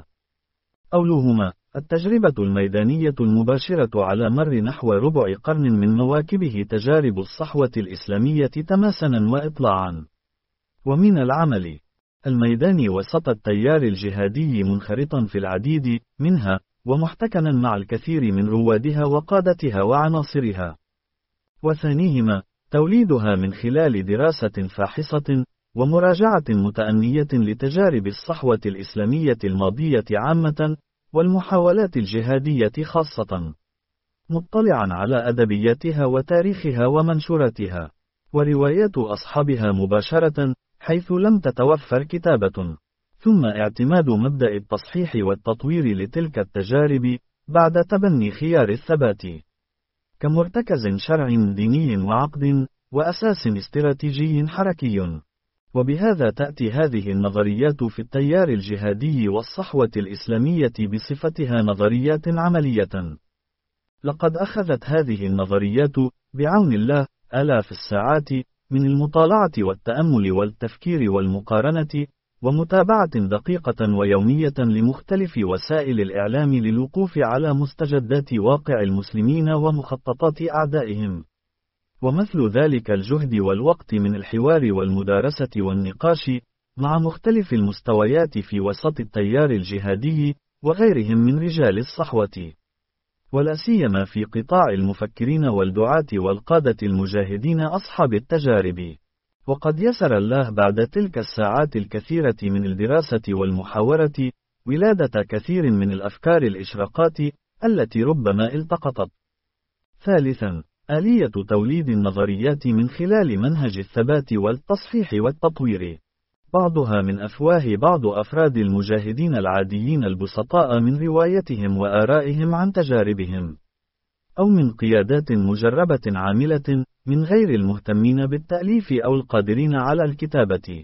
أولهما التجربة الميدانية المباشرة على مر نحو ربع قرن من مواكبه تجارب الصحوة الإسلامية تماسنا وإطلاعا، ومن العمل الميداني وسط التيار الجهادي منخرطا في العديد منها، ومحتكنا مع الكثير من روادها وقادتها وعناصرها. وثانيهما توليدها من خلال دراسة فاحصة ومراجعة متأنية لتجارب الصحوة الإسلامية الماضية عامة والمحاولات الجهادية خاصة، مطلعا على أدبياتها وتاريخها ومنشوراتها وروايات أصحابها مباشرة حيث لم تتوفر كتابة، ثم اعتماد مبدأ التصحيح والتطوير لتلك التجارب بعد تبني خيار الثبات كمرتكز شرع ديني وعقد وأساس استراتيجي حركي. وبهذا تأتي هذه النظريات في التيار الجهادي والصحوة الإسلامية بصفتها نظريات عملية. لقد أخذت هذه النظريات بعون الله آلاف الساعات من المطالعة والتأمل والتفكير والمقارنة ومتابعة دقيقة ويومية لمختلف وسائل الإعلام للوقوف على مستجدات واقع المسلمين ومخططات أعدائهم. ومثل ذلك الجهد والوقت من الحوار والمدارسة والنقاش مع مختلف المستويات في وسط التيار الجهادي وغيرهم من رجال الصحوة، ولا سيما في قطاع المفكرين والدعاة والقادة المجاهدين أصحاب التجارب. وقد يسر الله بعد تلك الساعات الكثيرة من الدراسة والمحاورة ولادة كثير من الأفكار الإشراقات التي ربما التقطت. ثالثا آلية توليد النظريات من خلال منهج الثبات والتصحيح والتطوير، بعضها من أفواه بعض أفراد المجاهدين العاديين البسطاء من روايتهم وآرائهم عن تجاربهم، أو من قيادات مجربة عاملة من غير المهتمين بالتأليف أو القادرين على الكتابة،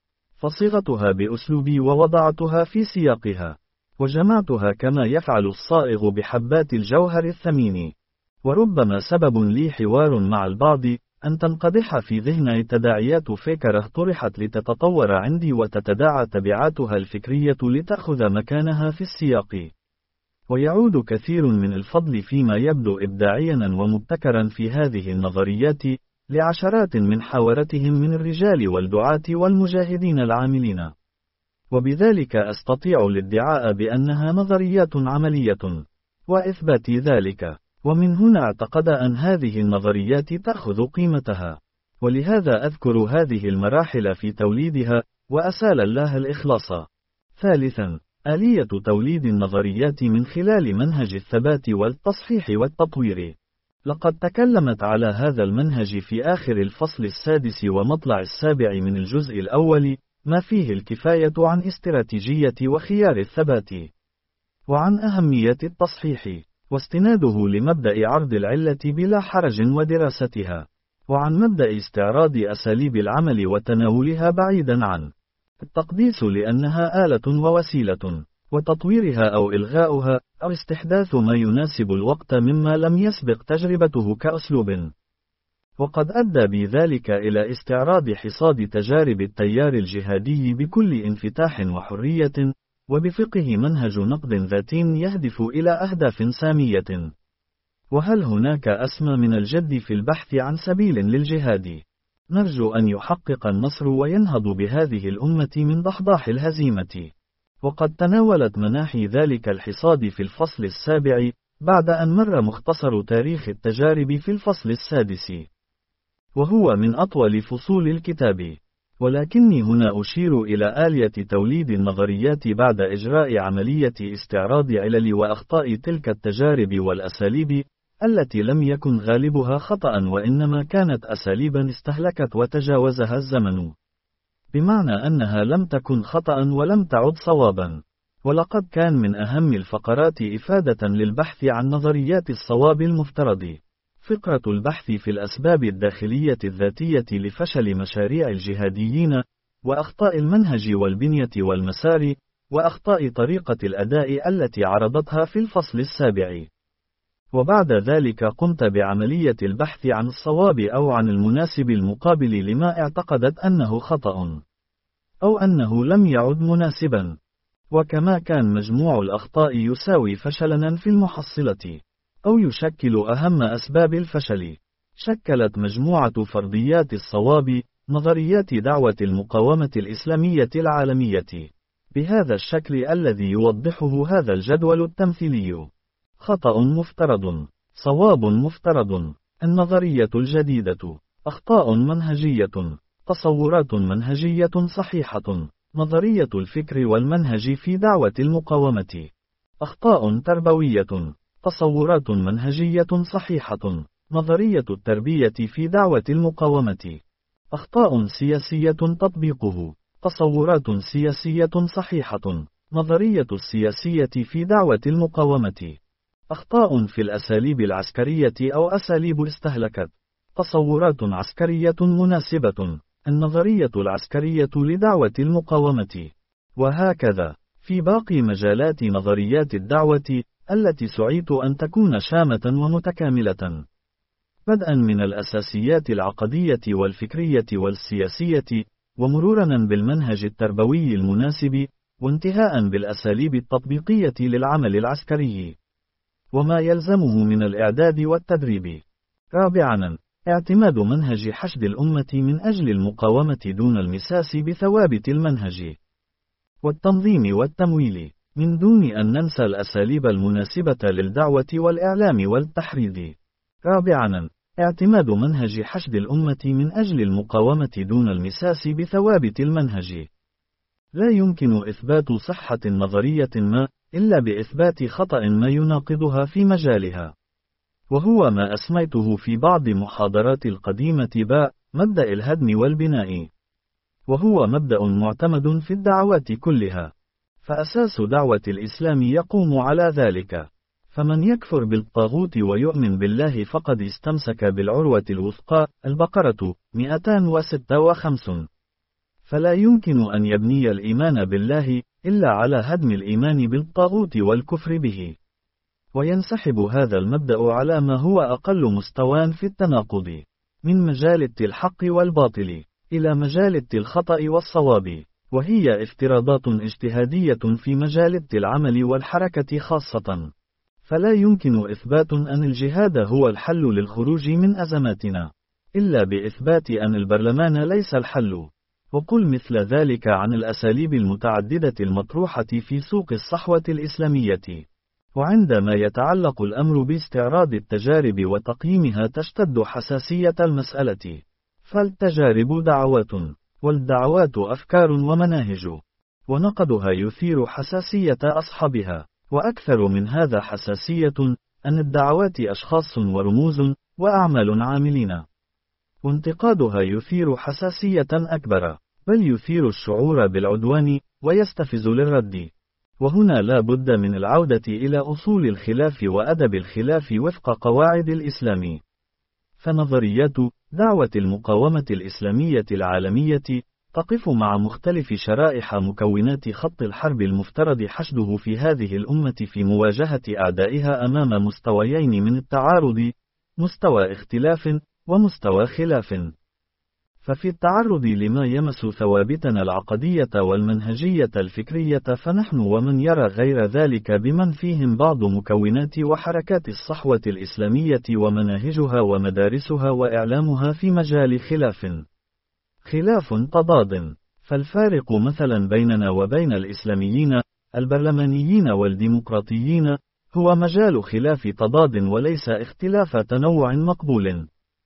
فصيغتها بأسلوبي ووضعتها في سياقها، وجمعتها كما يفعل الصائغ بحبات الجوهر الثمين. وربما سبب لي حوار مع البعض أن تنقدح في ذهني تداعيات فكرة طرحت لتتطور عندي وتتداعى تبعاتها الفكرية لتأخذ مكانها في السياق. ويعود كثير من الفضل فيما يبدو إبداعيا ومبتكرا في هذه النظريات لعشرات من حاورتهم من الرجال والدعاة والمجاهدين العاملين، وبذلك أستطيع الادعاء بأنها نظريات عملية. وإثبات ذلك. ومن هنا اعتقد أن هذه النظريات تأخذ قيمتها، ولهذا أذكر هذه المراحل في توليدها، وأسأل الله الإخلاص. ثالثا، آلية توليد النظريات من خلال منهج الثبات والتصحيح والتطوير. لقد تكلمت على هذا المنهج في آخر الفصل السادس ومطلع السابع من الجزء الأول، ما فيه الكفاية عن استراتيجية وخيار الثبات، وعن أهمية التصحيح، واستناده لمبدأ عرض العلة بلا حرج ودراستها، وعن مبدأ استعراض أساليب العمل وتناولها بعيدا عن التقديس لأنها آلة ووسيلة، وتطويرها أو إلغاؤها، أو استحداث ما يناسب الوقت مما لم يسبق تجربته كأسلوب. وقد أدى بذلك إلى استعراض حصاد تجارب التيار الجهادي بكل انفتاح وحرية، وبفقه منهج نقد ذاتي يهدف إلى أهداف سامية. وهل هناك أسمى من الجد في البحث عن سبيل للجهاد؟ نرجو أن يحقق النصر وينهض بهذه الأمة من ضحضاح الهزيمة. وقد تناولت مناحي ذلك الحصاد في الفصل السابع، بعد أن مر مختصر تاريخ التجارب في الفصل السادس، وهو من أطول فصول الكتاب. ولكني هنا أشير إلى آلية توليد النظريات بعد إجراء عملية استعراض علل وأخطاء تلك التجارب والأساليب، التي لم يكن غالبها خطأ وإنما كانت أساليبا استهلكت وتجاوزها الزمن، بمعنى أنها لم تكن خطأ ولم تعد صوابا. ولقد كان من أهم الفقرات إفادة للبحث عن نظريات الصواب المفترض فقرة البحث في الأسباب الداخلية الذاتية لفشل مشاريع الجهاديين، وأخطاء المنهج والبنية والمسار، وأخطاء طريقة الأداء التي عرضتها في الفصل السابع. وبعد ذلك قمت بعملية البحث عن الصواب أو عن المناسب المقابل لما اعتقدت أنه خطأ، أو أنه لم يعد مناسبا. وكما كان مجموع الأخطاء يساوي فشلا في المحصلة، أو يشكل أهم أسباب الفشل، شكلت مجموعة فرضيات الصواب نظريات دعوة المقاومة الإسلامية العالمية بهذا الشكل الذي يوضحه هذا الجدول التمثيلي: خطأ مفترض، صواب مفترض، النظرية الجديدة، أخطاء منهجية، تصورات منهجية صحيحة، نظرية الفكر والمنهج في دعوة المقاومة، أخطاء تربوية، تصورات منهجية صحيحة، نظرية التربية في دعوة المقاومة، أخطاء سياسية تطبيقه، تصورات سياسية صحيحة، نظرية السياسية في دعوة المقاومة، أخطاء في الأساليب العسكرية أو أساليب استهلكت، تصورات عسكرية مناسبة، النظرية العسكرية لدعوة المقاومة. وهكذا في باقي مجالات نظريات الدعوة التي سعيت أن تكون شامة ومتكاملة، بدءا من الأساسيات العقدية والفكرية والسياسية، ومرورا بالمنهج التربوي المناسب، وانتهاء بالأساليب التطبيقية للعمل العسكري وما يلزمه من الإعداد والتدريب. رابعا، اعتماد منهج حشد الأمة من أجل المقاومة دون المساس بثوابت المنهج والتنظيم والتمويل، من دون أن ننسى الأساليب المناسبة للدعوة والإعلام والتحريض. رابعا، اعتماد منهج حشد الأمة من أجل المقاومة دون المساس بثوابت المنهج. لا يمكن إثبات صحة نظرية ما إلا بإثبات خطأ ما يناقضها في مجالها، وهو ما أسميته في بعض محاضرات القديمة باء مبدأ الهدم والبناء، وهو مبدأ معتمد في الدعوات كلها، فأساس دعوة الإسلام يقوم على ذلك. فمن يكفر بالطاغوت ويؤمن بالله فقد استمسك بالعروة الوثقى. البقرة مئتان وستة وخمسين. فلا يمكن أن يبني الإيمان بالله إلا على هدم الإيمان بالطاغوت والكفر به، وينسحب هذا المبدأ على ما هو أقل مستوى في التناقض، من مجالة الحق والباطل إلى مجالة الخطأ والصواب، وهي افتراضات اجتهادية في مجالة العمل والحركة خاصة. فلا يمكن إثبات أن الجهاد هو الحل للخروج من أزماتنا إلا بإثبات أن البرلمان ليس الحل، وقل مثل ذلك عن الأساليب المتعددة المطروحة في سوق الصحوة الإسلامية. وعندما يتعلق الأمر باستعراض التجارب وتقييمها تشتد حساسية المسألة. فالتجارب دعوات، والدعوات أفكار ومناهج، ونقدها يثير حساسية أصحابها، وأكثر من هذا حساسية أن الدعوات أشخاص ورموز وأعمال عاملين، وانتقادها يثير حساسية أكبر، بل يثير الشعور بالعدوان ويستفز للرد. وهنا لا بد من العودة إلى أصول الخلاف وأدب الخلاف وفق قواعد الإسلام. فنظريات دعوة المقاومة الإسلامية العالمية تقف مع مختلف شرائح مكونات خط الحرب المفترض حشده في هذه الأمة في مواجهة أعدائها أمام مستويين من التعارض: مستوى اختلاف ومستوى خلاف. ففي التعرض لما يمس ثوابتنا العقدية والمنهجية الفكرية، فنحن ومن يرى غير ذلك بمن فيهم بعض مكونات وحركات الصحوة الإسلامية ومناهجها ومدارسها وإعلامها في مجال خلاف. خلاف تضاد. فالفارق مثلا بيننا وبين الإسلاميين البرلمانيين والديمقراطيين هو مجال خلاف تضاد وليس اختلاف تنوع مقبول.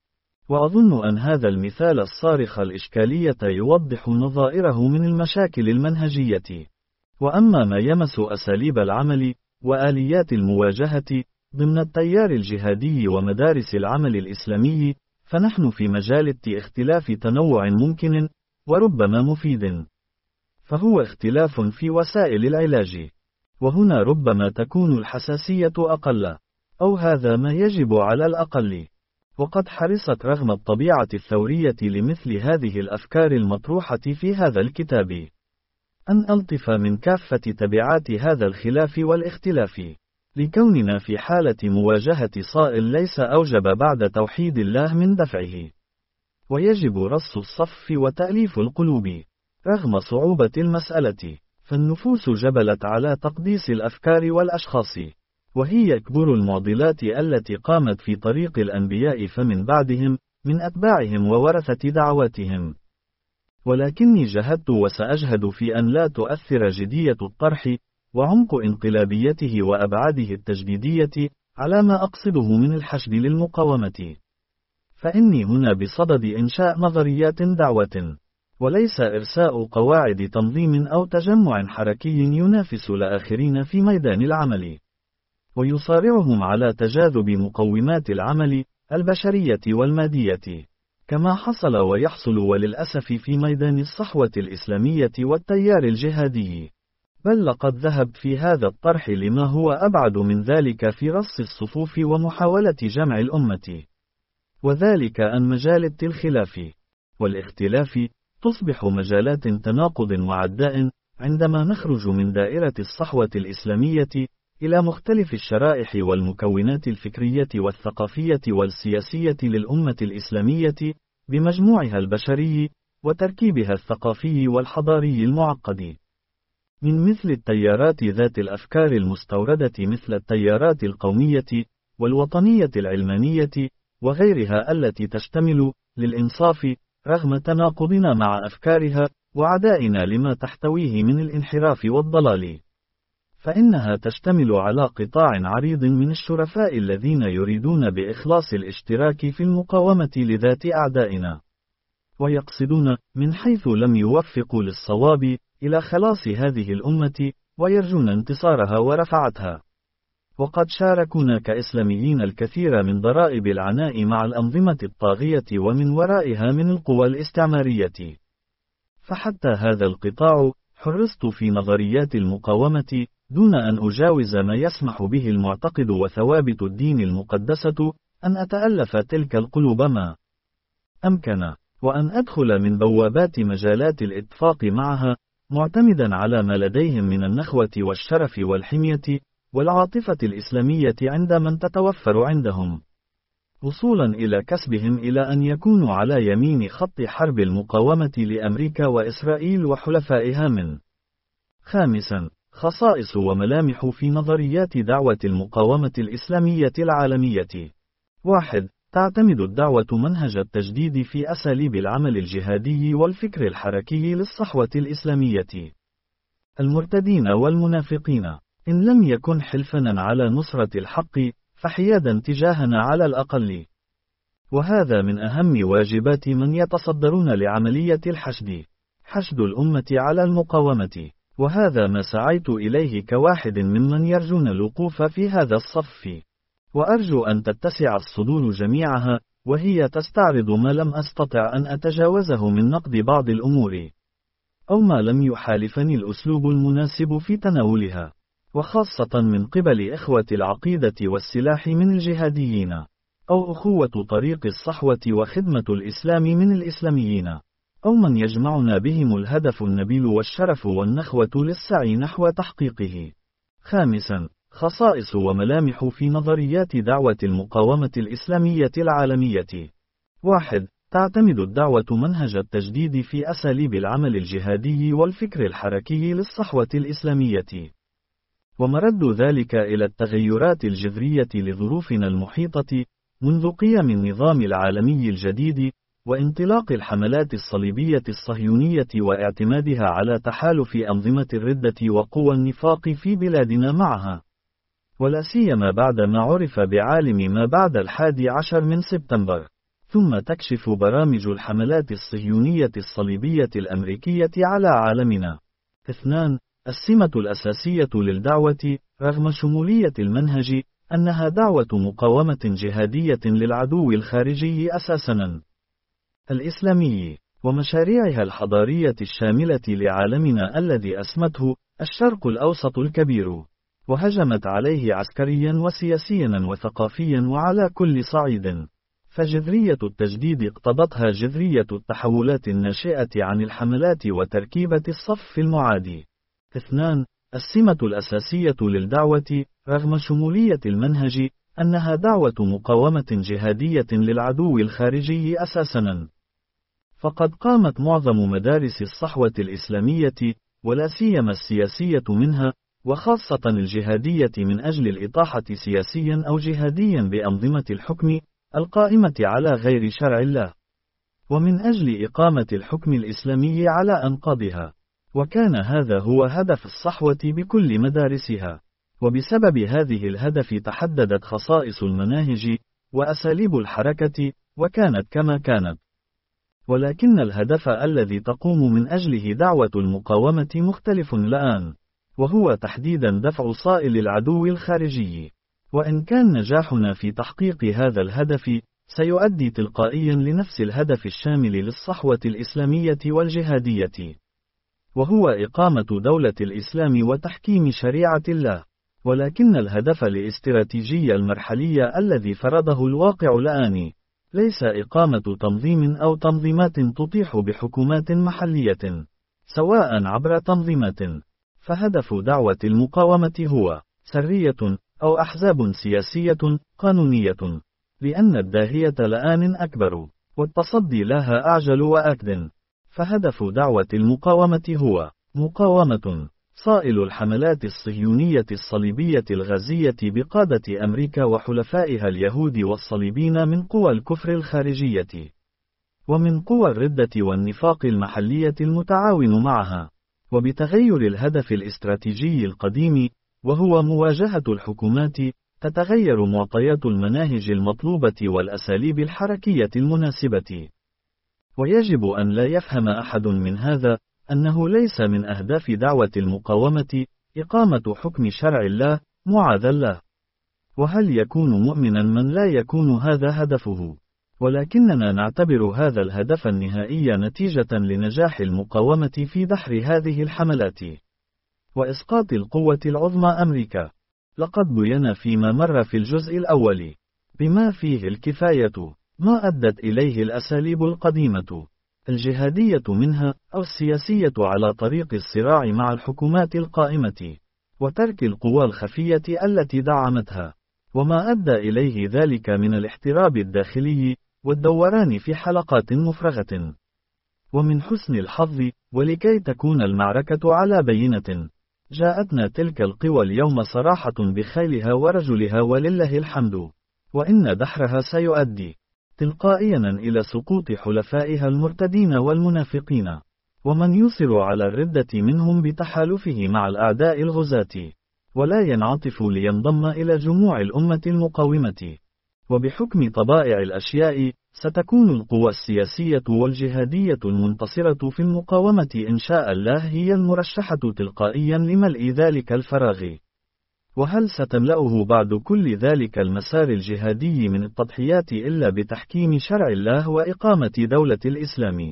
وأظن أن هذا المثال الصارخ الإشكالية يوضح نظائره من المشاكل المنهجية. وأما ما يمس أساليب العمل وآليات المواجهة ضمن التيار الجهادي ومدارس العمل الإسلامي، فنحن في مجال اختلاف تنوع ممكن وربما مفيد، فهو اختلاف في وسائل العلاج، وهنا ربما تكون الحساسية أقل، أو هذا ما يجب على الأقل. وقد حرصت رغم الطبيعة الثورية لمثل هذه الأفكار المطروحة في هذا الكتاب أن ألطف من كافة تبعات هذا الخلاف والاختلاف، لكوننا في حالة مواجهة صائل ليس أوجب بعد توحيد الله من دفعه. ويجب رص الصف وتأليف القلوب. رغم صعوبة المسألة، فالنفوس جبلت على تقديس الأفكار والأشخاص، وهي كبر المعضلات التي قامت في طريق الأنبياء فمن بعدهم من أتباعهم وورثة دعواتهم. ولكني جهدت وسأجهد في أن لا تؤثر جدية الطرح وعمق انقلابيته وأبعاده التجديدية على ما أقصده من الحشد للمقاومة. فإني هنا بصدد إنشاء نظريات دعوة، وليس إرساء قواعد تنظيم أو تجمع حركي ينافس الآخرين في ميدان العمل، ويصارعهم على تجاذب مقومات العمل البشرية والمادية، كما حصل ويحصل وللأسف في ميدان الصحوة الإسلامية والتيار الجهادي. بل لقد ذهبت في هذا الطرح لما هو أبعد من ذلك في رص الصفوف ومحاولة جمع الأمة، وذلك أن مجالات الخلاف والاختلاف تصبح مجالات تناقض وعداء عندما نخرج من دائرة الصحوة الإسلامية إلى مختلف الشرائح والمكونات الفكرية والثقافية والسياسية للأمة الإسلامية بمجموعها البشري وتركيبها الثقافي والحضاري المعقد، من مثل التيارات ذات الأفكار المستوردة مثل التيارات القومية والوطنية العلمانية وغيرها التي تشتمل للإنصاف رغم تناقضنا مع أفكارها وعدائنا لما تحتويه من الانحراف والضلال، فإنها تشتمل على قطاع عريض من الشرفاء الذين يريدون بإخلاص الاشتراك في المقاومة لذات أعدائنا، ويقصدون من حيث لم يوفقوا للصواب إلى خلاص هذه الأمة ويرجون انتصارها ورفعتها. وقد شاركونا كإسلاميين الكثير من ضرائب العناء مع الأنظمة الطاغية ومن ورائها من القوى الاستعمارية. فحتى هذا القطاع حرصت في نظريات المقاومة دون أن أجاوز ما يسمح به المعتقد وثوابت الدين المقدسة أن أتألف تلك القلوب ما أمكن، وأن أدخل من بوابات مجالات الاتفاق معها معتمدا على ما لديهم من النخوة والشرف والحمية والعاطفة الإسلامية عند من تتوفر عندهم، وصولا إلى كسبهم إلى أن يكونوا على يمين خط حرب المقاومة لأمريكا وإسرائيل وحلفائها من. خامسا، خصائص وملامح في نظريات دعوة المقاومة الإسلامية العالمية. واحد. تعتمد الدعوة منهج التجديد في أساليب العمل الجهادي والفكر الحركي للصحوة الإسلامية، المرتدين والمنافقين إن لم يكن حلفنا على نصرة الحق، فحيادا تجاهنا على الأقل. وهذا من أهم واجبات من يتصدرون لعملية الحشد، حشد الأمة على المقاومة، وهذا ما سعيت إليه كواحد ممن يرجون الوقوف في هذا الصف. وأرجو أن تتسع الصدور جميعها، وهي تستعرض ما لم أستطع أن أتجاوزه من نقد بعض الأمور، أو ما لم يحالفني الأسلوب المناسب في تناولها، وخاصة من قبل إخوة العقيدة والسلاح من الجهاديين، أو أخوة طريق الصحوة وخدمة الإسلام من الإسلاميين، أو من يجمعنا بهم الهدف النبيل والشرف والنخوة للسعي نحو تحقيقه. خامسا، خصائص وملامح في نظريات دعوة المقاومة الإسلامية العالمية. واحد. تعتمد الدعوة منهج التجديد في أساليب العمل الجهادي والفكر الحركي للصحوة الإسلامية، ومرد ذلك إلى التغيرات الجذرية لظروفنا المحيطة منذ قيام النظام العالمي الجديد، وانطلاق الحملات الصليبية الصهيونية واعتمادها على تحالف أنظمة الردة وقوى النفاق في بلادنا معها، ولا سيما بعد ما عرف بعالم ما بعد الحادي عشر من سبتمبر. ثم تكشف برامج الحملات الصهيونية الصليبية الأمريكية على عالمنا. اثنان. السمة الأساسية للدعوة، رغم شمولية المنهج، أنها دعوة مقاومة جهادية للعدو الخارجي أساساً الإسلامي، ومشاريعها الحضارية الشاملة لعالمنا الذي أسمته الشرق الأوسط الكبير، وهجمت عليه عسكريا وسياسيا وثقافيا وعلى كل صعيد. فجذرية التجديد اقتضتها جذرية التحولات الناشئة عن الحملات وتركيبة الصف المعادي. اثنان. السمة الأساسية للدعوة، رغم شمولية المنهج، أنها دعوة مقاومة جهادية للعدو الخارجي أساساً. فقد قامت معظم مدارس الصحوة الإسلامية، ولا سيما السياسية منها، وخاصة الجهادية، من أجل الإطاحة سياسيا أو جهاديا بأنظمة الحكم القائمة على غير شرع الله، ومن أجل إقامة الحكم الإسلامي على أنقاضها. وكان هذا هو هدف الصحوة بكل مدارسها، وبسبب هذه الهدف تحددت خصائص المناهج وأساليب الحركة، وكانت كما كانت. ولكن الهدف الذي تقوم من أجله دعوة المقاومة مختلف الآن، وهو تحديدا دفع صائل العدو الخارجي. وإن كان نجاحنا في تحقيق هذا الهدف سيؤدي تلقائيا لنفس الهدف الشامل للصحوة الإسلامية والجهادية، وهو إقامة دولة الإسلام وتحكيم شريعة الله. ولكن الهدف الاستراتيجي المرحلي الذي فرضه الواقع الآن ليس إقامة تنظيم أو تنظيمات تطيح بحكومات محلية، سواء عبر تنظيمات. فهدف دعوة المقاومة هو سرية أو أحزاب سياسية قانونية، لأن الداهية الآن أكبر، والتصدي لها أعجل وأكد. فهدف دعوة المقاومة هو مقاومة صائل الحملات الصهيونية الصليبية الغازية بقادة أمريكا وحلفائها اليهود والصليبين من قوى الكفر الخارجية، ومن قوى الردة والنفاق المحلية المتعاون معها. وبتغير الهدف الاستراتيجي القديم، وهو مواجهة الحكومات، تتغير معطيات المناهج المطلوبة والأساليب الحركية المناسبة. ويجب أن لا يفهم أحد من هذا أنه ليس من أهداف دعوة المقاومة إقامة حكم شرع الله معاذ الله. وهل يكون مؤمنا من لا يكون هذا هدفه؟ ولكننا نعتبر هذا الهدف النهائي نتيجة لنجاح المقاومة في دحر هذه الحملات وإسقاط القوة العظمى أمريكا. لقد بين فيما مر في الجزء الأول بما فيه الكفاية ما أدت إليه الأساليب القديمة الجهادية منها أو السياسية على طريق الصراع مع الحكومات القائمة، وترك القوى الخفية التي دعمتها، وما أدى إليه ذلك من الاحتراب الداخلي والدوران في حلقات مفرغة. ومن حسن الحظ، ولكي تكون المعركة على بينة، جاءتنا تلك القوى اليوم صراحة بخيلها ورجلها ولله الحمد، وإن دحرها سيؤدي تلقائيا إلى سقوط حلفائها المرتدين والمنافقين، ومن يصر على الردة منهم بتحالفه مع الأعداء الغزاة. ولا ينعطف لينضم إلى جموع الأمة المقاومة. وبحكم طبائع الأشياء، ستكون القوى السياسية والجهادية المنتصرة في المقاومة إن شاء الله هي المرشحة تلقائيا لملء ذلك الفراغ. وهل ستملأه بعد كل ذلك المسار الجهادي من التضحيات إلا بتحكيم شرع الله وإقامة دولة الإسلام؟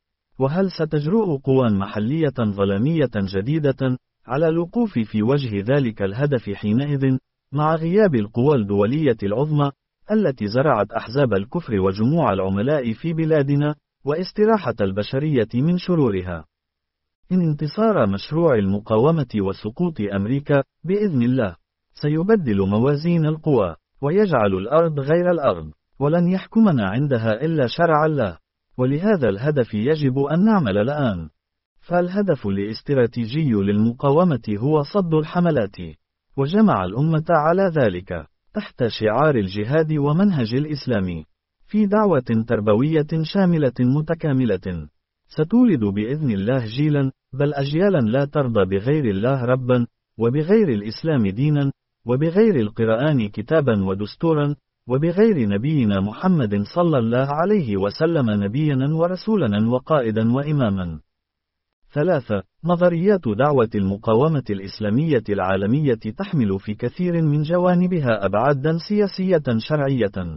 وهل ستجرؤ قوى محلية ظلامية جديدة على الوقوف في وجه ذلك الهدف حينئذ، مع غياب القوى الدولية العظمى التي زرعت أحزاب الكفر وجموع العملاء في بلادنا، واستراحة البشرية من شرورها؟ إن انتصار مشروع المقاومة وسقوط أمريكا بإذن الله سيبدل موازين القوى، ويجعل الأرض غير الأرض، ولن يحكمنا عندها إلا شرع الله. ولهذا الهدف يجب أن نعمل الآن. فالهدف الاستراتيجي للمقاومة هو صد الحملات، وجمع الأمة على ذلك تحت شعار الجهاد ومنهج الإسلام، في دعوة تربوية شاملة متكاملة ستولد بإذن الله جيلا، بل أجيالا لا ترضى بغير الله ربا، وبغير الإسلام دينا، وبغير القرآن كتابا ودستورا، وبغير نبينا محمد صلى الله عليه وسلم نبيا ورسولا وقائدا وإماما. ثلاثة. نظريات دعوة المقاومة الإسلامية العالمية تحمل في كثير من جوانبها أبعادا سياسية شرعية.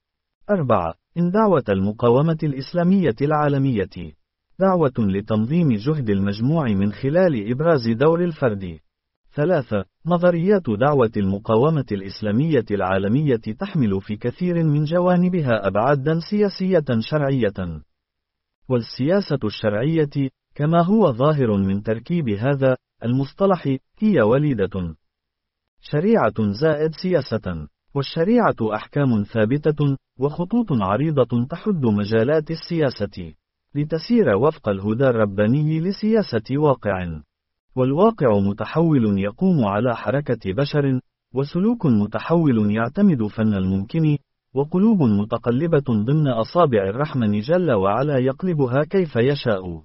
أربعة. إن دعوة المقاومة الإسلامية العالمية دعوة لتنظيم جهد المجموع من خلال إبراز دور الفرد. ثلاثة. نظريات دعوة المقاومة الإسلامية العالمية تحمل في كثير من جوانبها أبعادا سياسية شرعية. والسياسة الشرعية كما هو ظاهر من تركيب هذا المصطلح هي وليدة شريعة زائد سياسة، والشريعة أحكام ثابتة وخطوط عريضة تحد مجالات السياسة لتسير وفق الهدى الرباني لسياسة واقع. والواقع متحول يقوم على حركة بشر، وسلوك متحول يعتمد فن الممكن، وقلوب متقلبة ضمن أصابع الرحمن جل وعلا يقلبها كيف يشاء.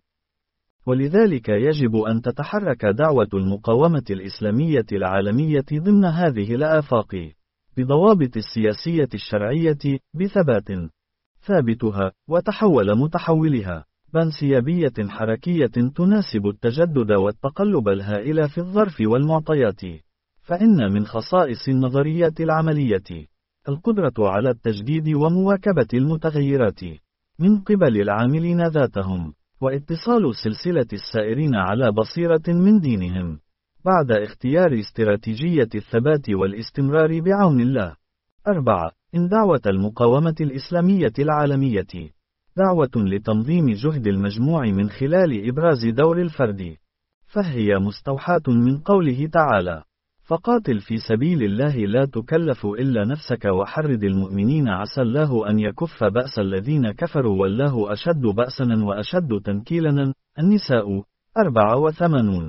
ولذلك يجب أن تتحرك دعوة المقاومة الإسلامية العالمية ضمن هذه الآفاق بضوابط السياسية الشرعية بثبات ثابتها، وتحول متحولها بانسيابية حركية تناسب التجدد والتقلب الهائل في الظرف والمعطيات. فإن من خصائص النظريات العملية القدرة على التجديد ومواكبة المتغيرات من قبل العاملين ذاتهم، واتصال سلسلة السائرين على بصيرة من دينهم بعد اختيار استراتيجية الثبات والاستمرار بعون الله. أربعة. إن دعوة المقاومة الإسلامية العالمية دعوة لتنظيم جهد المجموع من خلال إبراز دور الفرد، فهي مستوحاة من قوله تعالى: فقاتل في سبيل الله لا تكلف إلا نفسك وحرد المؤمنين عسى الله أن يكف بأس الذين كفروا والله أشد بأسا وأشد تنكيلا. النساء أربعة وثمانون.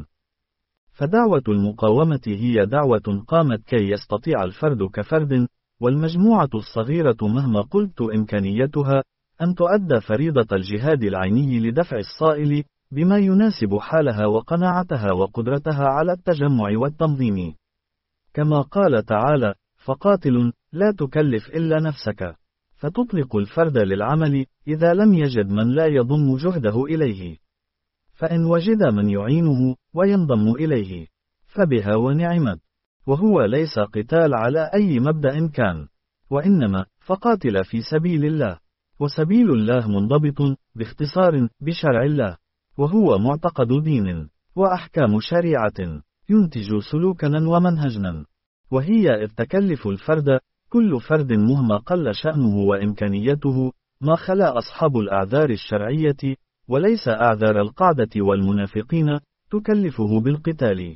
فدعوة المقاومة هي دعوة قامت كي يستطيع الفرد كفرد والمجموعة الصغيرة مهما قلت إمكانيتها أن تؤدى فريضة الجهاد العيني لدفع الصائل بما يناسب حالها وقناعتها وقدرتها على التجمع والتنظيم. كما قال تعالى: فقاتل لا تكلف إلا نفسك، فتطلق الفرد للعمل إذا لم يجد من لا يضم جهده إليه، فإن وجد من يعينه وينضم إليه فبها ونعمت. وهو ليس قتال على أي مبدأ كان، وإنما فقاتل في سبيل الله، وسبيل الله منضبط باختصار بشرع الله، وهو معتقد دين وأحكام شريعة ينتج سلوكنا ومنهجنا، وهي إذ تكلف الفرد كل فرد مهما قل شأنه وإمكانيته، ما خلا أصحاب الأعذار الشرعية وليس أعذار القاعدة والمنافقين تكلفه بالقتال،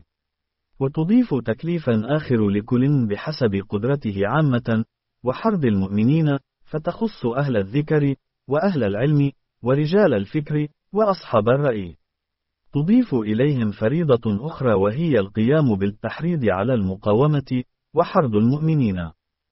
وتضيف تكليفا آخر لكل بحسب قدرته عامة، وحرد المؤمنين فتخص أهل الذكر وأهل العلم ورجال الفكر وأصحاب الرأي. تضيف إليهم فريضة أخرى وهي القيام بالتحريض على المقاومة وحرد المؤمنين،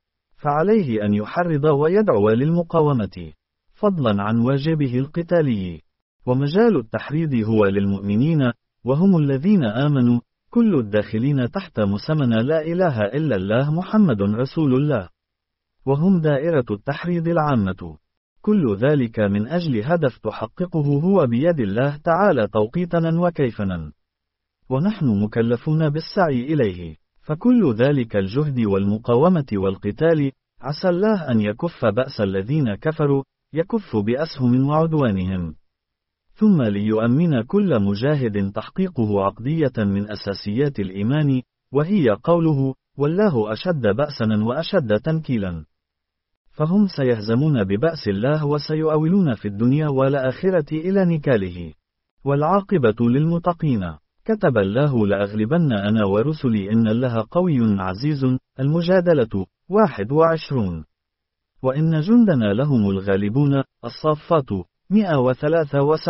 فعليه أن يحرض ويدعو للمقاومة فضلا عن واجبه القتالي. ومجال التحريض هو للمؤمنين، وهم الذين آمنوا كل الداخلين تحت مسمى لا إله إلا الله محمد رسول الله، وهم دائرة التحريض العامة. كل ذلك من أجل هدف تحققه هو بيد الله تعالى توقيتنا وكيفنا، ونحن مكلفون بالسعي إليه. فكل ذلك الجهد والمقاومة والقتال عسى الله أن يكف بأس الذين كفروا، يكف بأسهم وعدوانهم، ثم ليؤمن كل مجاهد تحقيقه عقدية من أساسيات الإيمان، وهي قوله: والله أشد بأسا وأشد تنكيلا. فهم سيهزمون ببأس الله وسيؤولون في الدنيا والآخرة إلى نكاله، والعاقبة للمتقين. كتب الله: لأغلبن أنا ورسلي إن الله قوي عزيز. المجادلة واحد وعشرون. وإن جندنا لهم الغالبون. الصافات مئة وثلاثة وسبعين.